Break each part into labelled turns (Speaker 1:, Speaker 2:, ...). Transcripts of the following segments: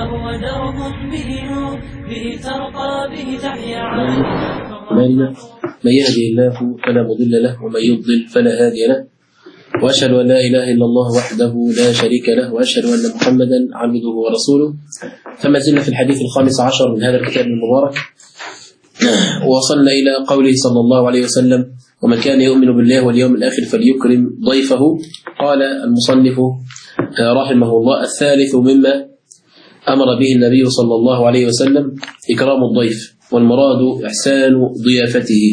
Speaker 1: فهو درب به نور، به ترقى به تحيا
Speaker 2: من يهدي الله فلا مضل له ومن يضلل فلا هادي له، وأشهد أن لا إله إلا الله وحده لا شريك له، وأشهد أن محمدا عبده ورسوله. فما زلنا في الحديث الخامس عشر من هذا الكتاب المبارك، ووصلنا إلى قوله صلى الله عليه وسلم: ومن كان يؤمن بالله واليوم الآخر فليكرم ضيفه. قال المصنف رحمه الله: الثالث مما أمر به النبي صلى الله عليه وسلم إكرام الضيف، والمراد إحسان ضيافته.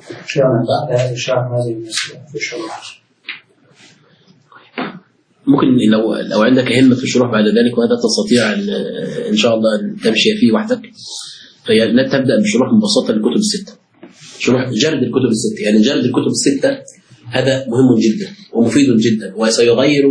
Speaker 2: ممكن لو عندك همة في الشروح بعد ذلك، وهذا تستطيع إن شاء الله أن تمشي فيه وحدك، فيعني تبدأ بشروح مبسطة للكتب الستة، شروح جلد الكتب الستة. يعني جلد الكتب الستة هذا مهم جدا ومفيد جدا، وسيغير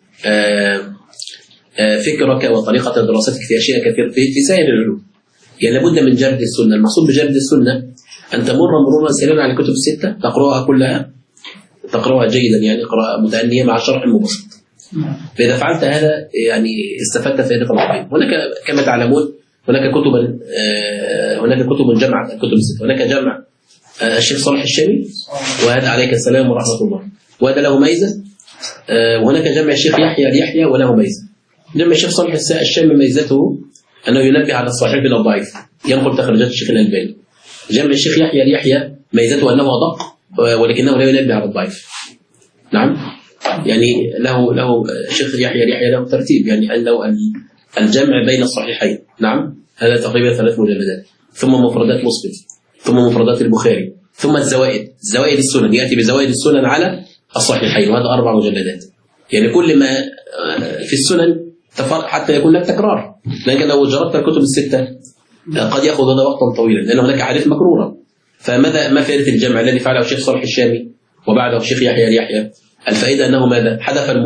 Speaker 2: فكرك وطريقة دراستك في أشياء كثيرة في سائر العلوم. يعني لابد من جلد السنة. المقصود بجلد السنة أن تمر مرورا سريعا على الكتب الستة، تقرأها كلها، تقرأها جيدا، يعني قراءة متأنية مع شرح مبسط. فإذا فعلت هذا يعني استفدت فائدة عظيمة. هناك كما تعلمون هناك كتب جمعت الكتب الستة. هناك جمع الشيخ صالح الشامي، وهذا عليك السلام ورحمة الله، وهذا له ميزة. وهناك جمع الشيخ يحيى وله ميزة. جمع الشيخ صالح الشامي ميزته أنه ينبه على الصحيح من الضعيف، ينقل تخرجات الشيخ الألباني. جمع الشيخ يحيى ميزته أنه أدق، ولكنه لا ينبه على الضعيف. نعم، يعني له الشيخ يحيى له ترتيب، يعني أنه الجمع بين الصحيحين. نعم، هذا تقريبا 3 مجلدات، ثم مفردات مسلم، ثم مفردات البخاري، ثم زوائد السنن، يأتي بزوائد السنن على الصحيحين، وهذا 4 مجلدات. يعني كل ما في السنن حتى يكون لك تكرار، لكن لو جربت الكتب الستة قد يأخذ هذا وقتا طويلا، لأن هناك أحاديث مكرورة. ما فائدة الجمع الذي فعله الشيخ صالح الشامي وبعده الشيخ يحيى؟ الفائدة أنه ماذا؟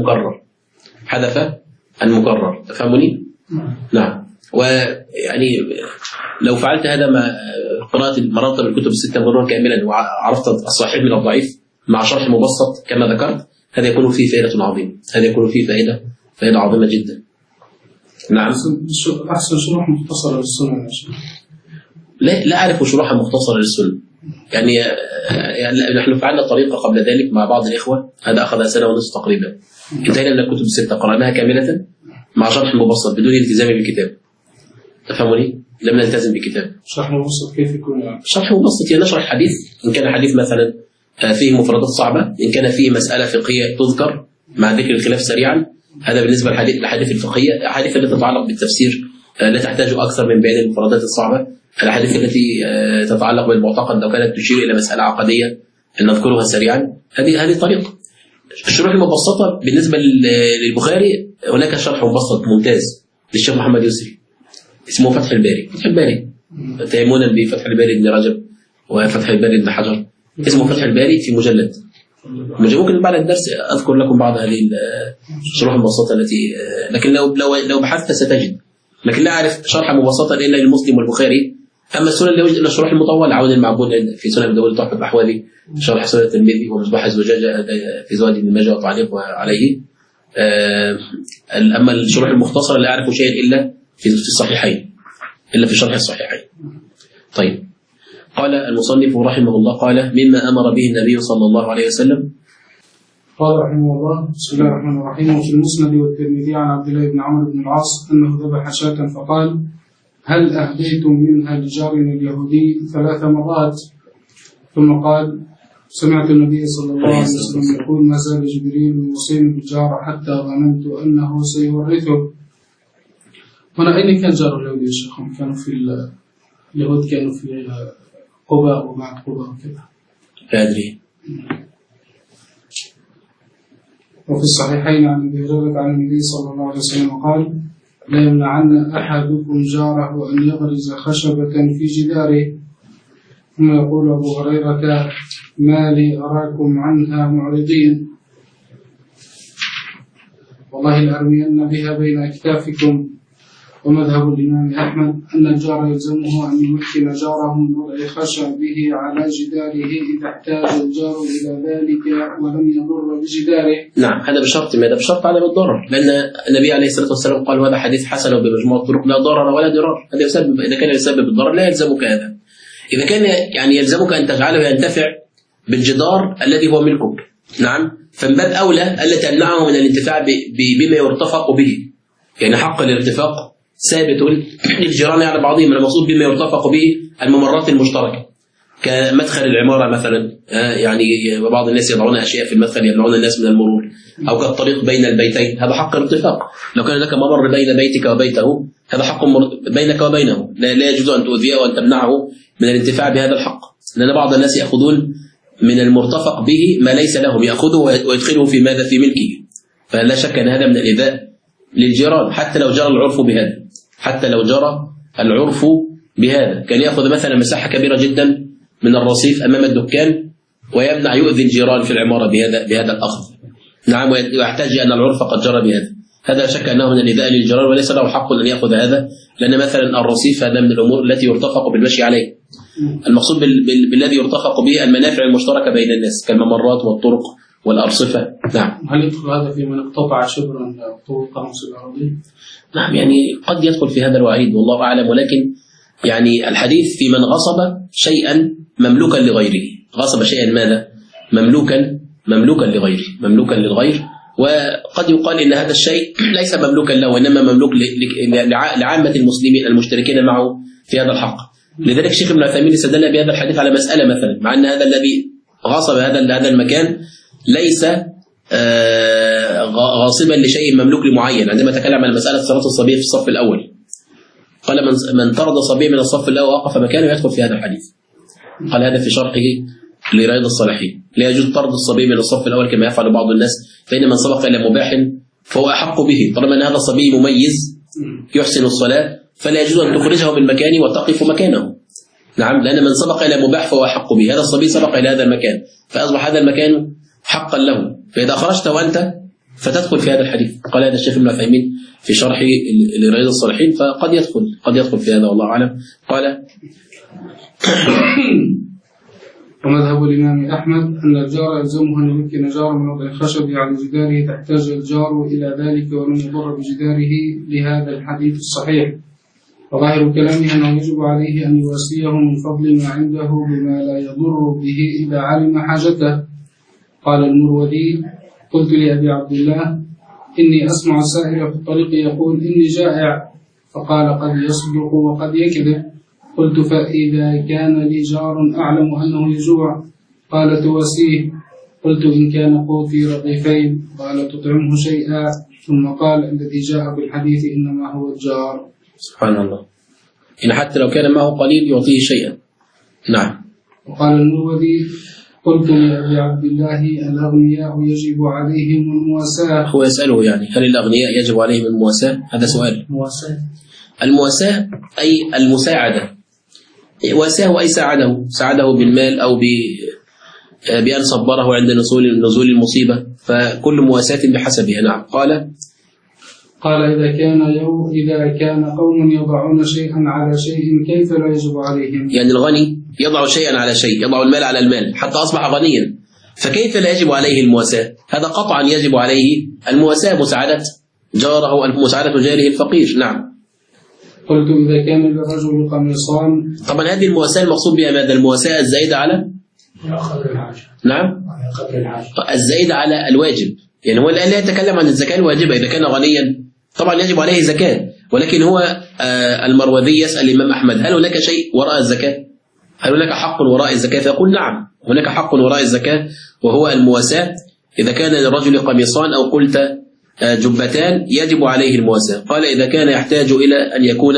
Speaker 2: حذف المكرر. تفهمني؟ نعم. ويعني لو فعلت هذا مع قراءة مرات الكتب الستة مرة كاملا، وعرفت الصحيح من الضعيف مع شرح مبسط كما ذكرت، هذا يكون فيه فائدة عظيمة، هذا يكون فيه فائدة عظيمة جدا. نعم.
Speaker 3: أحسن شروح مختصرة للسنة.
Speaker 2: لا أعرف شروحا مختصرة للسنة. يعني نحن فعلنا طريقة قبل ذلك مع بعض الإخوة، هذا أخذ 1.5 سنة تقريبا. انتهينا من الكتب الستة، قرأناها كاملة مع شرح مبسط بدون التزام بالكتاب. تفهموني؟ لم نلتزم بكتاب.
Speaker 3: شرح مبسط كيف يكون؟
Speaker 2: شرح مبسط يعني نشرح حديث، إن كان حديث مثلا فيه مفردات صعبة، إن كان فيه مسألة فقهية تذكر مع ذكر الخلاف سريعا. هذا بالنسبة للحديث الفقهية. الأحاديث التي تتعلق بالتفسير لا تحتاج أكثر من بيان المفردات الصعبة. الأحاديث التي تتعلق بالمعتقد لو كانت تشير إلى مسألة عقدية نذكرها سريعا. هذه طريقة. الشروح المبسطة بالنسبة للبخاري، هناك شرح مبسط ممتاز للشيخ محمد يسري اسمه فتح الباري. تيمونا بفتح الباري ابن رجب وفتح الباري ابن حجر، اسمه فتح الباري في مجلد. ممكن بعد الدرس أذكر لكم بعض هذه الشروح المبسطة التي، لكن لو بحثت ستجد، لكن لا أعرف شرح مبسطة إلا للمسلم والبخاري. أما السنن لا يوجد إلا الشروح المطولة، عون المعبود في سنن داوود تحفة الأحوالي، شرح سنن الترمذي، ومصباح الزجاجة في زواد ابن ماجه وتعليقه عليه. أما الشروح المختصرة لا أعرف شيئا إلا في الصحيحين، إلا في شرح الصحيحين. طيب، قال المصنف رحمه الله: قال مما أمر به النبي صلى الله عليه وسلم.
Speaker 3: قال رحمه الله: بسم الله الرحمن الرحيم. وفي المسند والترمذي عن عبد الله بن عمرو بن العاص أنه ذبح شاة فقال: هل أهديتم منها لجارنا اليهودي 3 مرات؟ ثم قال: سمعت النبي صلى الله عليه وسلم يقول: ما زال جبريل يوصيني بالجار حتى ظننت أنه سيورثه. هنا أين كان جار اليهودي يا شيخ؟ كانوا في اليهود، كانوا في قباء وبعد قباء وكذا.
Speaker 2: أدري.
Speaker 3: وفي الصحيحين عن أبي هريرة عن النبي صلى الله عليه وسلم قال: لا يمنعن أحدكم جاره أن يغرز خشبة في جداره. ثم يقول أبو هريرة: ما لي أراكم عنها معرضين، والله لأرمين بها بين أكتافكم، ومذهب الإمام أحمد أن الجار يلزمه أن يمكن جاره من وضع خشبه على جداره إذا احتاج الجار إلى ذلك ولم يضر بجداره.
Speaker 2: نعم، هذا بشرط ماذا؟ بشرط عدم الضرر، لأن النبي عليه الصلاة والسلام قال وهذا حديث حسن بمجموع الطرق لا ضرر ولا ضرار. هذا يسبب، إذا كان يسبب الضرر لا يلزمك هذا. إذا كان يعني يلزمك أن تجعله ينتفع بالجدار الذي هو ملكك، نعم، فمن باب أولى ألا تمنعه من الانتفاع بما يرتفق به. يعني حق الارتفاق ثابت للجيران على بعضهم، المقصود بما يرتفق به الممرات المشتركة كمدخل العمارة مثلا، يعني بعض الناس يضعون أشياء في المدخل يمنعون الناس من المرور، أو كالطريق بين البيتين، هذا حق ارتفاق. لو كان لك ممر بين بيتك وبيته هذا حق بينك وبينه، لا يجوز أن تؤذيه وأن تمنعه من الانتفاع بهذا الحق، لأن بعض الناس يأخذون من المرتفق به ما ليس لهم، يأخذه ويدخله في ماذا؟ في ملكه. فلا شك أن هذا من الإيذاء للجيران، حتى لو جرى العرف بهذا، حتى لو جرى العرف بهذا. كان يأخذ مثلا مساحة كبيرة جدا من الرصيف أمام الدكان ويمنع، يؤذي الجيران في العمارة بهذا الأخذ، نعم، ويحتاج أن العرف قد جرى بهذا. هذا لا شك أنه من الإيذاء للجيران، وليس له حق أن يأخذ هذا، لأن مثلا الرصيف هذا من الأمور التي يرتفق بالمشي عليه. المقصود بالذي يرتفق به المنافع المشتركة بين الناس كالممرات والطرق والأرصفة. نعم.
Speaker 3: هل يدخل هذا في من اقتطع شبرا طوق نص الأراضي؟
Speaker 2: نعم، يعني قد يدخل في هذا الوعيد والله أعلم، ولكن يعني الحديث في من غصب شيئا مملوكا لغيره. غصب شيئا ماذا؟ مملوكا للغير. وقد يقال إن هذا الشيء ليس مملوكا له، وإنما مملوك لعامة المسلمين المشتركين معه في هذا الحق. لذلك الشيخ ابن عثيمين استدل بهذا الحديث على مسألة مثلا، مع أن هذا الذي غصب هذا المكان ليس غاصبا لشيء مملوك لمعين. عندما تكلم عن مسألة صلاة الصبي في الصف الأول قال من طرد صبي من الصف الأول ووقف مكانه يدخل في هذا الحديث. قال هذا في شرحه لرياض الصالحين. لا يجوز طرد الصبي من الصف الأول كما يفعل بعض الناس، فإن من سبق إلى مباح فهو أحق به، طالما أن هذا الصبي مميز يحسن الصلاة فلا يجوز أن تخرجه من مكانه وتقف مكانه. نعم، لأن من سبق إلى مباح فهو أحق به، هذا الصبي سبق إلى هذا المكان فأصبح هذا المكان حقا له، فإذا خرجت وأنت فتدخل في هذا الحديث. قال هذا الشيخ ابن عثيمين في شرحه لرياض الصالحين، فقد يدخل في هذا والله أعلم. قال
Speaker 3: ومذهب الإمام أحمد أن الجار يلزمه أن يمكن جار من وضع الخشب على جداره تحتاج الجار إلى ذلك ولم يضر بجداره لهذا الحديث الصحيح. وظاهر كلامه أنه يجب عليه أن يواسيه من فضل ما عنده بما لا يضر به إذا علم حاجته. قال المروذي: قلت لأبي عبد الله: إني أسمع السائل في الطريق يقول إني جائع، فقال: قد يصدق وقد يكذب. قلت: فإذا كان لي جار أعلم أنه يجوع؟ قال: تواسيه. قلت: إن كان قوتي رغيفين؟ قال: تطعمه شيئا. ثم قال: الذي جاء بالحديث إنما هو الجار.
Speaker 2: سبحان الله، إن حتى لو كان معه قليل يعطيه شيئا. نعم.
Speaker 3: وقال المروذي: قلت لأبي عبد الله: الأغنياء يجب عليهم المواساة.
Speaker 2: هو يسأله يعني هل الأغنياء يجب عليهم المواساة؟ هذا سؤال. المواساة أي المساعدة. واساه أي ساعده بالمال أو بأن صبره عند نزول المصيبة، فكل مواساة بحسبها. نعم.
Speaker 3: قال: إذا كان قوم يضعون شيئا على شيء كيف لا يجب عليهم؟
Speaker 2: يعني الغني يضع شيئا على شيء، يضع المال على المال حتى أصبح غنيا، فكيف لا يجب عليه المواساة؟ هذا قطعا يجب عليه المواساة، مساعدة جاره، مساعدة جاره الفقير. نعم.
Speaker 3: قلت: إذا كان للرجل قميصان.
Speaker 2: طبعا هذه المواساة المقصود بها ماذا؟ المواساة الزائدة على
Speaker 3: قدر الحاجة.
Speaker 2: نعم، الزائدة على الواجب. يعني هو الآن لا يتكلم عن الزكاة الواجبة. إذا كان غنيا طبعا يجب عليه زكاة، ولكن هو المروذي يسأل الإمام أحمد: هل هناك شيء وراء الزكاة؟ هل هناك حق وراء الزكاة؟ فيقول: نعم، هناك حق وراء الزكاة، وهو المواساة. إذا كان للرجل قميصان أو قلت جبتان يجب عليه المواساة. قال: إذا كان يحتاج إلى أن يكون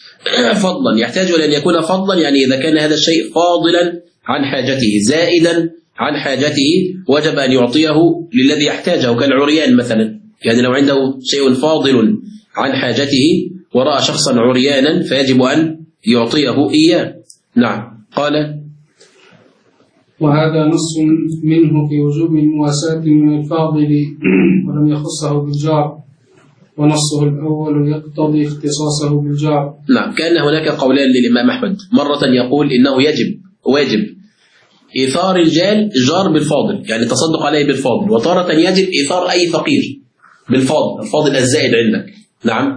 Speaker 2: فضلا، يعني إذا كان هذا الشيء فاضلا عن حاجته، زائدا عن حاجته، وجب أن يعطيه للذي يحتاجه، كالعريان مثلا. يعني لو عنده شيء فاضل عن حاجته ورأى شخصا عريانا فيجب أن يعطيه إياه. نعم. قال:
Speaker 3: وهذا نص منه في وجوب المواساة من الفاضل ولم يخصه بالجار. ونصه الأول يقتضي اختصاصه بالجار.
Speaker 2: نعم، كان هناك قولان للإمام أحمد، مرة يقول إنه واجب إيثار الجار بالفاضل، يعني تصدق عليه بالفاضل، وتارة يجب إيثار أي فقير بالفاضل، الفاضل الزائد عندك. نعم.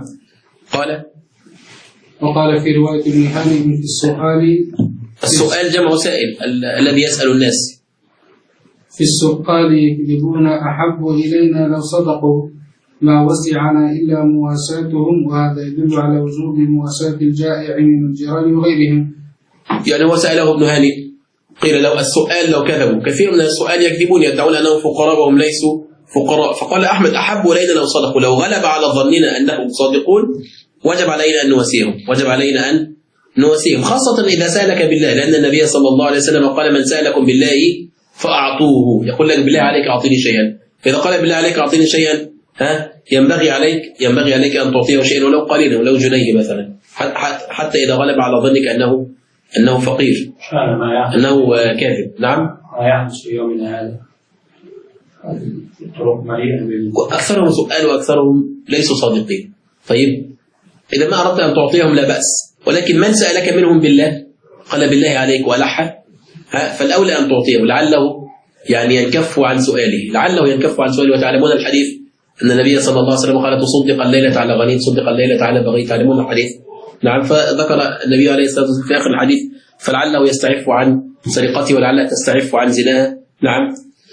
Speaker 3: وقال في رواية ابن هانئ في
Speaker 2: السؤال جمع سائل، الذي يسأل الناس.
Speaker 3: في السؤال يكذبون أحب إلينا لو صدقوا ما وسعنا إلا مواساتهم، وهذا يدل على وجوب مواساة الجائع من الجيران وغيرهم.
Speaker 2: يعني هو سأله ابن هانئ، قيل له السؤال لو كذبوا، كثير من السؤال يكذبون يدعون أنهم فقراء وهم ليسوا فقراء، فقال أحمد أحب إلينا لو صدقوا، لو غلب على ظننا أنهم صادقون وجب علينا أن نواسيهم، خاصة إذا سألك بالله، لأن النبي صلى الله عليه وسلم قال من سألكم بالله فأعطوه، يقول لك بالله عليك أعطيني شيئا، فإذا قال بالله عليك أعطيني شيئا ينبغي عليك أن تعطيه شيئا ولو قليلا، ولو جنيه مثلا، حتى إذا غلب على ظنك أنه فقير، أنه كاذب. نعم.
Speaker 4: ما يحدث في يومنا هذا الطرق مليئة
Speaker 2: أكثرهم سؤال وأكثرهم ليسوا صادقين. طيب إذا ما أردت أن تعطيهم لا بأس، ولكن من سألك منهم بالله قال بالله عليك وألح، فالأولى أن تعطيه، لعله يعني ينكف عن سؤاله، وتعلمون الحديث أن النبي صلى الله عليه وسلم قال تصدق الليلة على غني، تصدق الليلة على بغي، تعلمون الحديث. نعم. فذكر النبي عليه الصلاة والسلام في آخر الحديث فلعله يستعف عن سرقته ولعله تستعف عن زناها. نعم.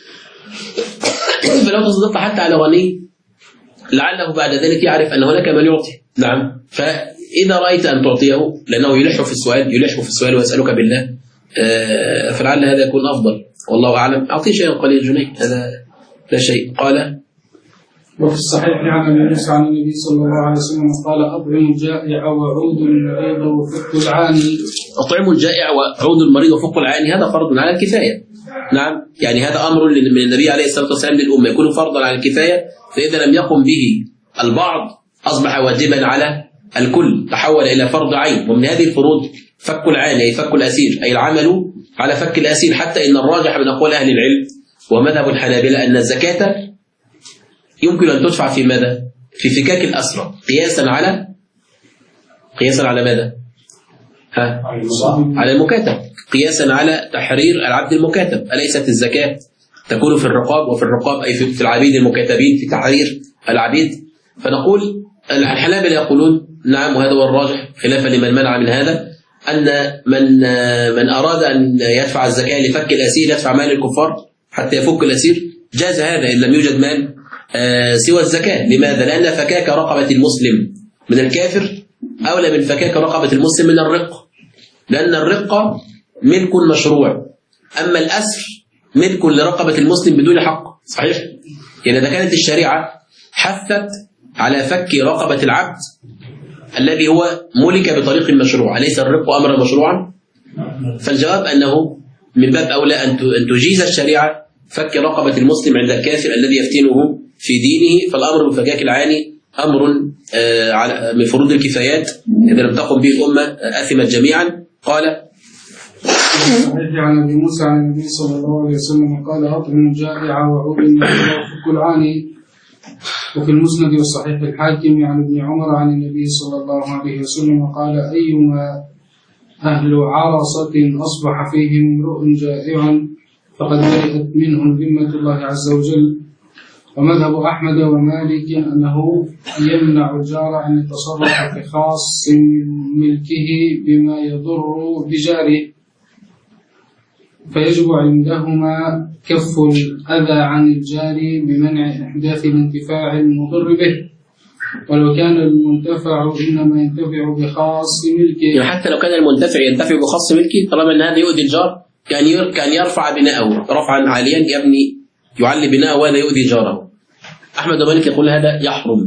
Speaker 2: فلو تصدق حتى على غني لعله بعد ذلك يعرف أن هناك من يعطي. نعم. فإذا رأيت أن تعطيه لأنه يلح في السؤال ويسألك بالله، فلعل هذا يكون أفضل، والله أعلم. أعطيه شيئا قليل جنيه، هذا لا شيء. قال
Speaker 3: وفي الصحيح عن ابي موسى عن النبي صلى الله عليه وسلم قال أطعموا الجائع وعود المريض وفك العاني.
Speaker 2: أطعموا الجائع وعود المريض وفك العاني، هذا فرض على الكفاية. نعم. يعني هذا أمر من النبي عليه الصلاة والسلام للأمة، يكون فرضا على الكفاية، فإذا لم يقم به البعض أصبح واجبا على الكل، تحول إلى فرض عين. ومن هذه الفروض فك العاني، أي فك الأسير، أي العمل على فك الأسير، حتى إن الراجح من أقوال أهل العلم ومذهب الحنابلة أن الزكاة يمكن أن تدفع في ماذا؟ في فكاك الأسرى، قياسا على ماذا؟ على المكاتب، قياسا على تحرير العبد المكاتب. أليست الزكاة تكون في الرقاب، وفي الرقاب أي في العبيد المكاتبين، في تحرير العبيد؟ فنقول الحنابلة يقولون نعم، وهذا هو الراجح خلافا لمن منع من هذا، أن من أراد أن يدفع الزكاة لفك الأسير يدفع مال الكفار حتى يفك الأسير، جاز هذا إن لم يوجد مال سوى الزكاة. لماذا؟ لأن فكاك رقبة المسلم من الكافر أولى من فكاك رقبة المسلم من الرق، لأن الرق ملك مشروع، أما الأسر ملك لرقبة المسلم بدون حق. صحيح؟ يعني إذا كانت الشريعة حثت على فك رقبة العبد الذي هو ملك بطريق مشروع، أليس الرق أمرا مشروعا؟ فالجواب أنه من باب أولى أن تجيز الشريعة فك رقبة المسلم عند الكافر الذي يفتنه في دينه. فالأمر بفكاك العاني أمر من فروض الكفايات، إذا لم تقم به الأمة أثمت جميعا. قال
Speaker 3: عن ابي موسى عن النبي صلى الله عليه وسلم قال أطعموا الجائع وعود المريض وفك العاني. وفي المسند والصحيح الحاكم عن ابن عمر عن النبي صلى الله عليه وسلم قال أيما أهل عرصة أصبح فيهم امرؤ جائع فقد برئت منهم ذمة الله عز وجل. ومذهب أحمد ومالك أنه يمنع الجار أن يتصرف في خاص ملكه بما يضر بجاره، فيجب عندهما كف الأذى عن الجار بمنع إحداث الانتفاع المضر به، ولو كان المنتفع إنما ينتفع بخاص ملكه.
Speaker 2: يعني حتى لو كان المنتفع ينتفع بخاص ملكه، طالما أن هذا يؤذي الجار، كان يرفع بناءه رفعا عاليا، يعلي بناءه وهذا يؤذي جاره. أحمد ومالك يقول هذا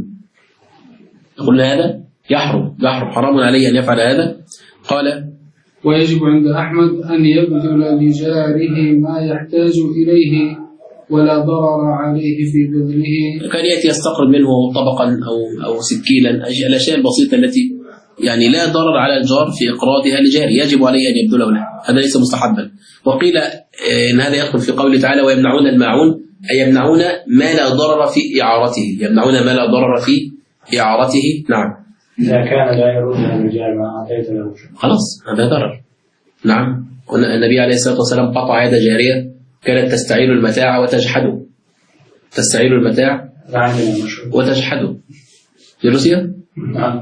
Speaker 2: يحرم، حرام عليه أن يفعل هذا. قال
Speaker 3: ويجب عند أحمد أن يبذل لجاره ما يحتاج إليه ولا ضرر عليه في بذله.
Speaker 2: كان يأتي يستقرض منه طبقا أو سكيلا، الأشياء البسيطة التي يعني لا ضرر على الجار في إقراضها لجاره، يجب عليه أن يبذله له، هذا ليس مستحبا. وقيل إن هذا يدخل في قوله تعالى ويمنعون الماعون، أي يمنعون ما لا ضرر في إعارته، إعارته. نعم.
Speaker 4: إذا كان لا يرد الرجال ما أعطيت له شيء
Speaker 2: خلاص هذا ضرر. نعم. النبي عليه الصلاة والسلام قطع يد جارية كانت تستعير المتاع وتجحده. تستعير المتاع وتجحده في روسيا.
Speaker 4: نعم.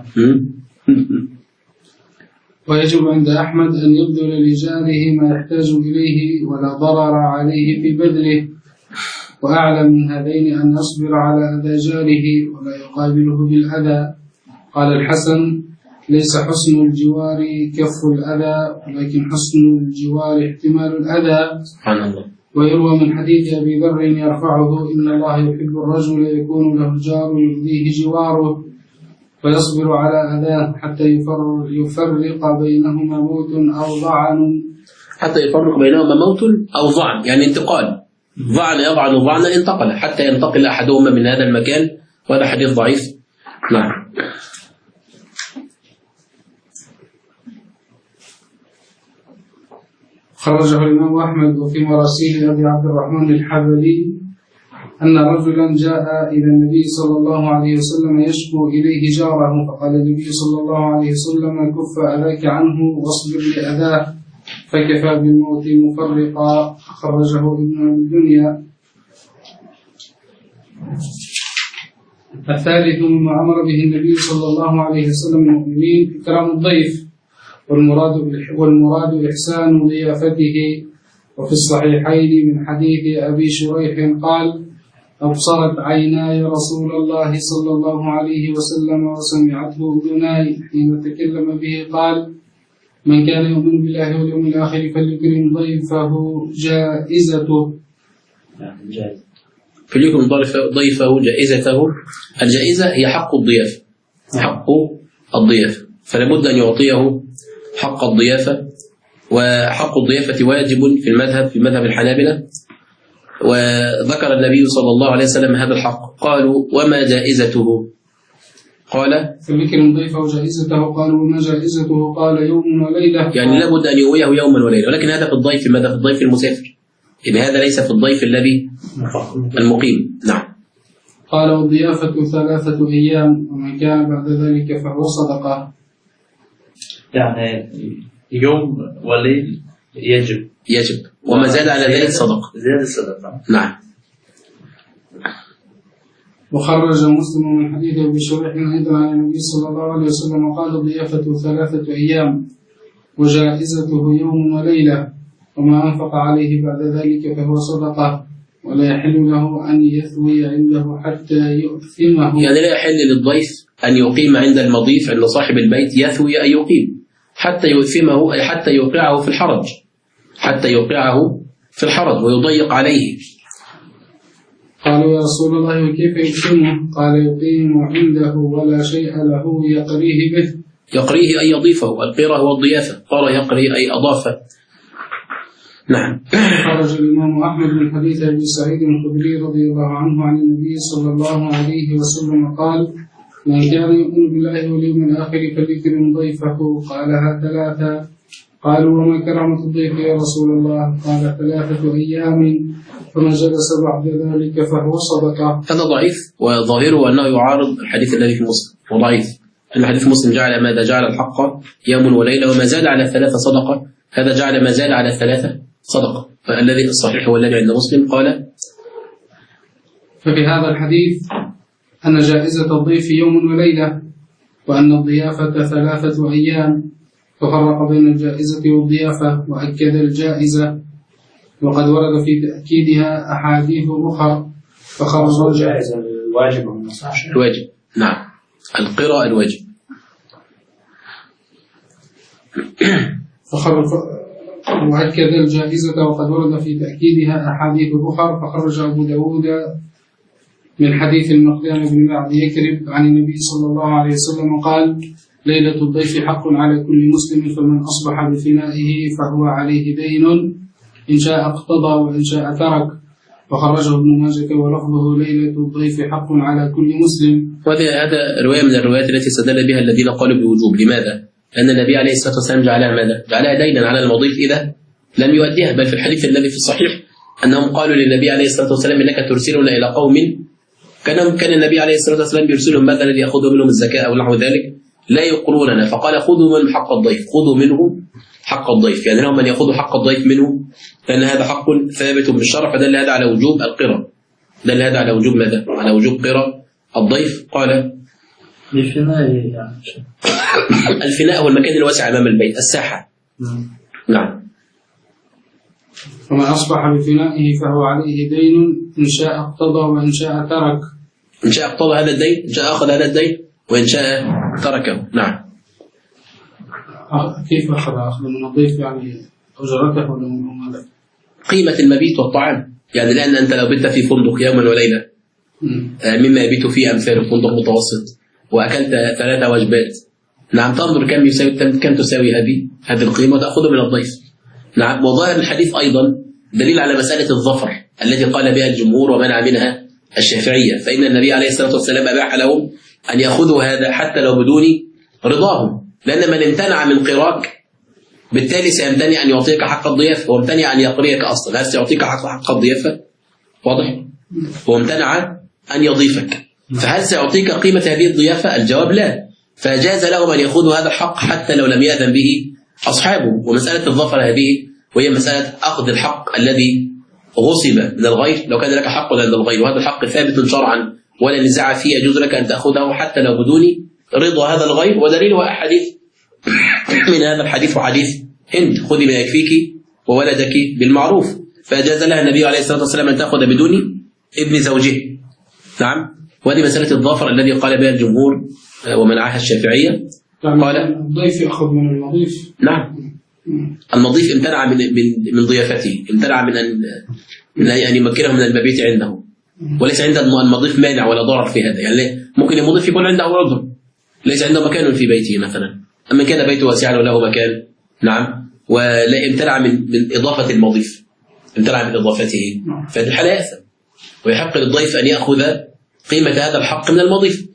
Speaker 3: ويجب عند أحمد أن يبذل لجاره ما يحتاج إليه ولا ضرر عليه في بذله، وأعلى من هذين أن يصبر على أذى جاره ولا يقابله بالأذى. قال الحسن: ليس حسن الجوار كف الأذى، ولكن حسن الجوار احتمال الأذى.
Speaker 2: سبحان الله.
Speaker 3: ويروى من حديث أبي ذر يرفعه: إن الله يحب الرجل يكون له جار يؤذيه جواره فيصبر على أذاه حتى يفرق بينهما موت أو ضعن.
Speaker 2: حتى يفرق بينهما موت أو ضعن، يعني انتقال. ضعن يضعن ضعنا انتقل، حتى ينتقل أحدهما من هذا المكان، وهذا حديث ضعيف. نعم.
Speaker 3: خرجه الإمام أحمد وفي مراسيل أبي عبد الرحمن الحبلي أن رجلا جاء إلى النبي صلى الله عليه وسلم يشكو إليه جاره، فقال النبي صلى الله عليه وسلم: كف أذاك عنه واصبر لأذاه فكفى بالموت مفرقا. خرجه ابن الدنيا. الثالث مما أمر به النبي صلى الله عليه وسلم المؤمنين إكرام الضيف، والمراد إحسان ضيافته. وفي الصحيحين من حديث أبي شريح قال: أبصرت عيناي رسول الله صلى الله عليه وسلم وسمعته أذناي حين تكلم به. قال: من كان يؤمن بالله واليوم الآخر فليكرم ضيفه جائزته.
Speaker 2: فليكرم ضيفه جائزته. الجائزة هي حق الضيافة. حق الضيافة، فلا بد أن يعطيه حق الضيافة. وحق الضيافة واجب في المذهب الحنابلة. وذكر النبي صلى الله عليه وسلم هذا الحق. قالوا: وما جائزته؟ قال:
Speaker 3: فليكرم ضيفه جائزته. قالوا: وما جائزته؟ قال: يوم وليلة.
Speaker 2: يعني لابد أن يؤويه يوما وليلة، ولكن هذا في الضيف. ماذا في الضيف المسافر؟ إن هذا ليس في الضيف الذي المقيم. نعم.
Speaker 3: قال: والضيافة 3 أيام، ومن كان بعد ذلك فهو صدقة.
Speaker 5: يعني يوم وليل
Speaker 2: يجب، وما زاد على ذلك صدقة.
Speaker 5: زيادة صدقة.
Speaker 2: نعم.
Speaker 3: وخرج مسلم من حديث أبي شريح أيضا عن النبي صلى الله عليه وسلم قال: الضيافة 3 أيام وجائزته يوم وليلة، وما أنفق عليه بعد ذلك فهو صدقة، ولا يحل له أن يثوي عنده حتى يؤثمه.
Speaker 2: يعني لا يحل للضيف أن يقيم عند المضيف، عند صاحب البيت، يثوي أن يقيم حتى يؤثمه، أي حتى يوقعه في الحرج، حتى يوقعه في الحرج ويضيق عليه.
Speaker 3: قالوا: يا رسول الله وكيف يقيمه؟ قال: يقيم عنده ولا شيء له يقريه به.
Speaker 2: يقريه أي يضيفه. القيرة هو الضيافة. قال يقري أي أضافه. نعم.
Speaker 3: خرج الإمام أحمد من حديث أبي سعيد الخدري رضي الله عنه عن النبي صلى الله عليه وسلم قال: من كان يؤمن بالله واليوم الآخر فليكرم ضيفه. قالها 3. قالوا: وما كرامة الضيف يا رسول الله؟ قال: 3 أيام، فمن جلس بعد ذلك فهو صدقة.
Speaker 2: هذا ضعيف، وظاهره أنه يعارض الحديث الذي في مسلم، وضعيف. أن حديث مسلم جعل ماذا؟ جعل الحق يوم وليلة، وما زاد على 3 صدقة. هذا جعل ما زاد على 3 صدقة. فالذي الصحيح هو الذي عند مسلم. قال:
Speaker 3: ففي هذا الحديث أن جائزة الضيف يوم وليلة، وأن الضيافة 3 أيام، ففرق بين الجائزة والضيافة وأكد الجائزة، وقد ورد في تأكيدها أحاديث أخرى. فخرج
Speaker 4: الجائزة الواجب
Speaker 2: الواجب. نعم. القراءة الواجب.
Speaker 3: وأكد الجائزة وقد ورد في تأكيدها أحاديث أخرى. فخرج أبو داود من حديث المقدام بن معد يكرب عن النبي صلى الله عليه وسلم قال: ليلة الضيف حق على كل مسلم، فمن أصبح بفنائه فهو عليه دين، إن شاء اقتضى وإن شاء ترك. وخرجه ابن ماجه ولفظه: ليلة الضيف حق على كل مسلم.
Speaker 2: هذا رواية من الروايات التي استدل بها الذين قالوا بوجوب. لماذا؟ لأن النبي عليه الصلاة والسلام جعلها ماذا؟ جعلها دينا على المضيف إذا لم يؤديها. بل في الحديث الذي في الصحيح أنهم قالوا للنبي عليه الصلاة والسلام: إنك ترسلنا إلى قوم كان النبي عليه الصلاة والسلام يرسلهم مثلا ليأخذوا منهم الزكاة أو نحو ذلك، لا يقروننا، فقال خذوا منهم حق الضيف، خذوا منهم حق الضيف، يعني لهم من يأخذوا حق الضيف منه، لأن هذا حق ثابت بالشرع، فدل هذا على وجوب القرى، دل هذا على وجوب ماذا؟ على وجوب قرى الضيف. قال الفناء هو المكان الواسع أمام البيت، الساحة. نعم.
Speaker 3: فما أصبح بفنائه فهو عليه دين، إن شاء اقتضى وإن شاء ترك.
Speaker 2: إن شاء اقتضى هذا الدين، إن شاء أخذ هذا الدين، وإن شاء تركه. نعم.
Speaker 3: كيف أخذ من الضيف؟ يعني أجرته ولا ماذا؟
Speaker 2: قيمة المبيت والطعام، يعني لأن أنت لو بت في فندق يوما وليلة مما يبيت فيه أمثال فندق متوسط وأكلت 3 وجبات، نعم، تنظر كم تساوي هذه القيمة وتأخذه من الضيف. نعم. وظاهر الحديث أيضا دليل على مسألة الظفر التي قال بها الجمهور ومنع منها الشافعية، فإن النبي عليه الصلاة والسلام أباح لهم أن يأخذوا هذا حتى لو بدون رضاهم، لأن من امتنع من قراك بالتالي سيمتنع أن يعطيك حق الضيافة، وامتنع أن يقريك أصلا، هل سيعطيك حق الضيافة؟ واضح؟ وامتنع أن يضيفك، فهل سيعطيك قيمة هذه الضيافة؟ الجواب لا، فجاز لهم أن يأخذوا هذا الحق حتى لو لم يأذن به أصحابه. ومسألة الظفر هذه وهي مسألة أخذ الحق الذي غصب من الغير، لو كان لك حق عند الغير وهذا الحق ثابت شرعا ولا نزاع فيه، يجوز لك أن تأخذه حتى لو بدون رضا هذا الغير، ودليله أحاديث من هذا الحديث وحديث هند، خذي ما يكفيك وولدك بالمعروف، فجاز لها النبي عليه الصلاة والسلام أن تأخذ بدون ابن زوجه. نعم. وهذه مسألة الظفر الذي قال بها الجمهور ومنعها الشافعية. قال
Speaker 3: الضيف يأخذ من المضيف.
Speaker 2: نعم. المضيف امتنع من ضيافته، امتنع من أن يمكنه من المبيت عنده، وليس عند المضيف مانع ولا ضرر في هذا، يعني ممكن المضيف يكون عنده عذر ليس عنده مكان في بيته مثلا، أما كان بيته واسعا وله مكان، نعم، ولا امتنع من إضافة المضيف، امتنع من إضافته، فهذه الحالة يأثم، ويحق للضيف أن يأخذ قيمة هذا الحق من المضيف.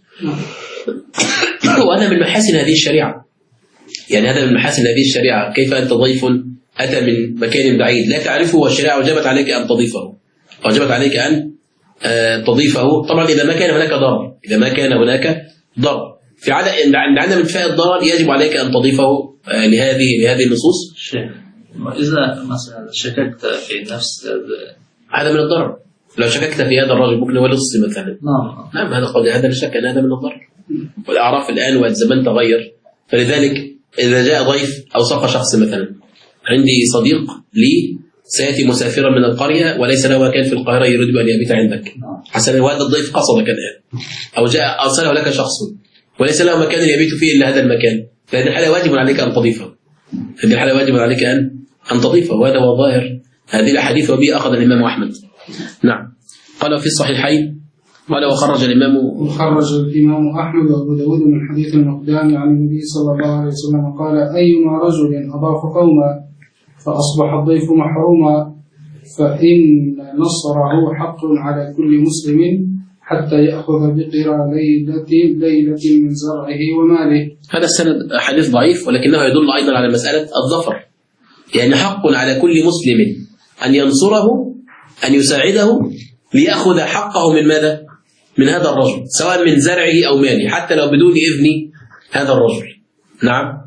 Speaker 2: وهذا من محاسن هذه الشريعة، يعني هذا من محاسن هذه الشريعة، كيف أنت ضيف أتى من مكان بعيد لا تعرفه والشريعة وجبت عليك أن تضيفه، وجبت عليك أن تضيفه، طبعا إذا ما كان هناك ضرر، إذا ما كان هناك ضرر في عدم انتفاء الضرر يجب عليك أن تضيفه لهذه النصوص.
Speaker 5: إذا مثلا شككت في نفس
Speaker 2: هذا من الضرر، لو شككت في هذا الرجل ممكن هو لص مثلا، نعم، هذا قول هذا لا شك أن هذا من الضرر، والأعراف الآن والزمان تغير، فلذلك إذا جاء ضيف أو سقى شخص مثلا، عندي صديق لي سيأتي مسافرا من القرية وليس له مكان في القاهرة يريد أن يبيت عندك، حسنا وهذا الضيف قصدك الآن، أو جاء أرسله لك شخص وليس له مكان يبيت فيه إلا هذا المكان، فهذه الحالة واجب عليك أن تضيفه، هذه الحالة واجب عليك أن تضيفه، وهذا هو ظاهر هذه الأحاديث، وبه أخذ الإمام أحمد. نعم. قال في الصحيحين قال وخرج الإمام
Speaker 3: أحمد وأبو داود من حديث المقدام عن النبي صلى الله عليه وسلم قال أيما رجل أضاف قوما فأصبح الضيف محروما فإن نصره حق على كل مسلم حتى يأخذ بقرى ليلة من زرعه وماله.
Speaker 2: هذا السند حديث ضعيف، ولكنه يدل أيضا على مسألة الظفر، يعني حق على كل مسلم أن ينصره، أن يساعده ليأخذ حقه من ماذا؟ من هذا الرجل، سواء من زرعه أو ماله، حتى لو بدون إذن هذا الرجل. نعم.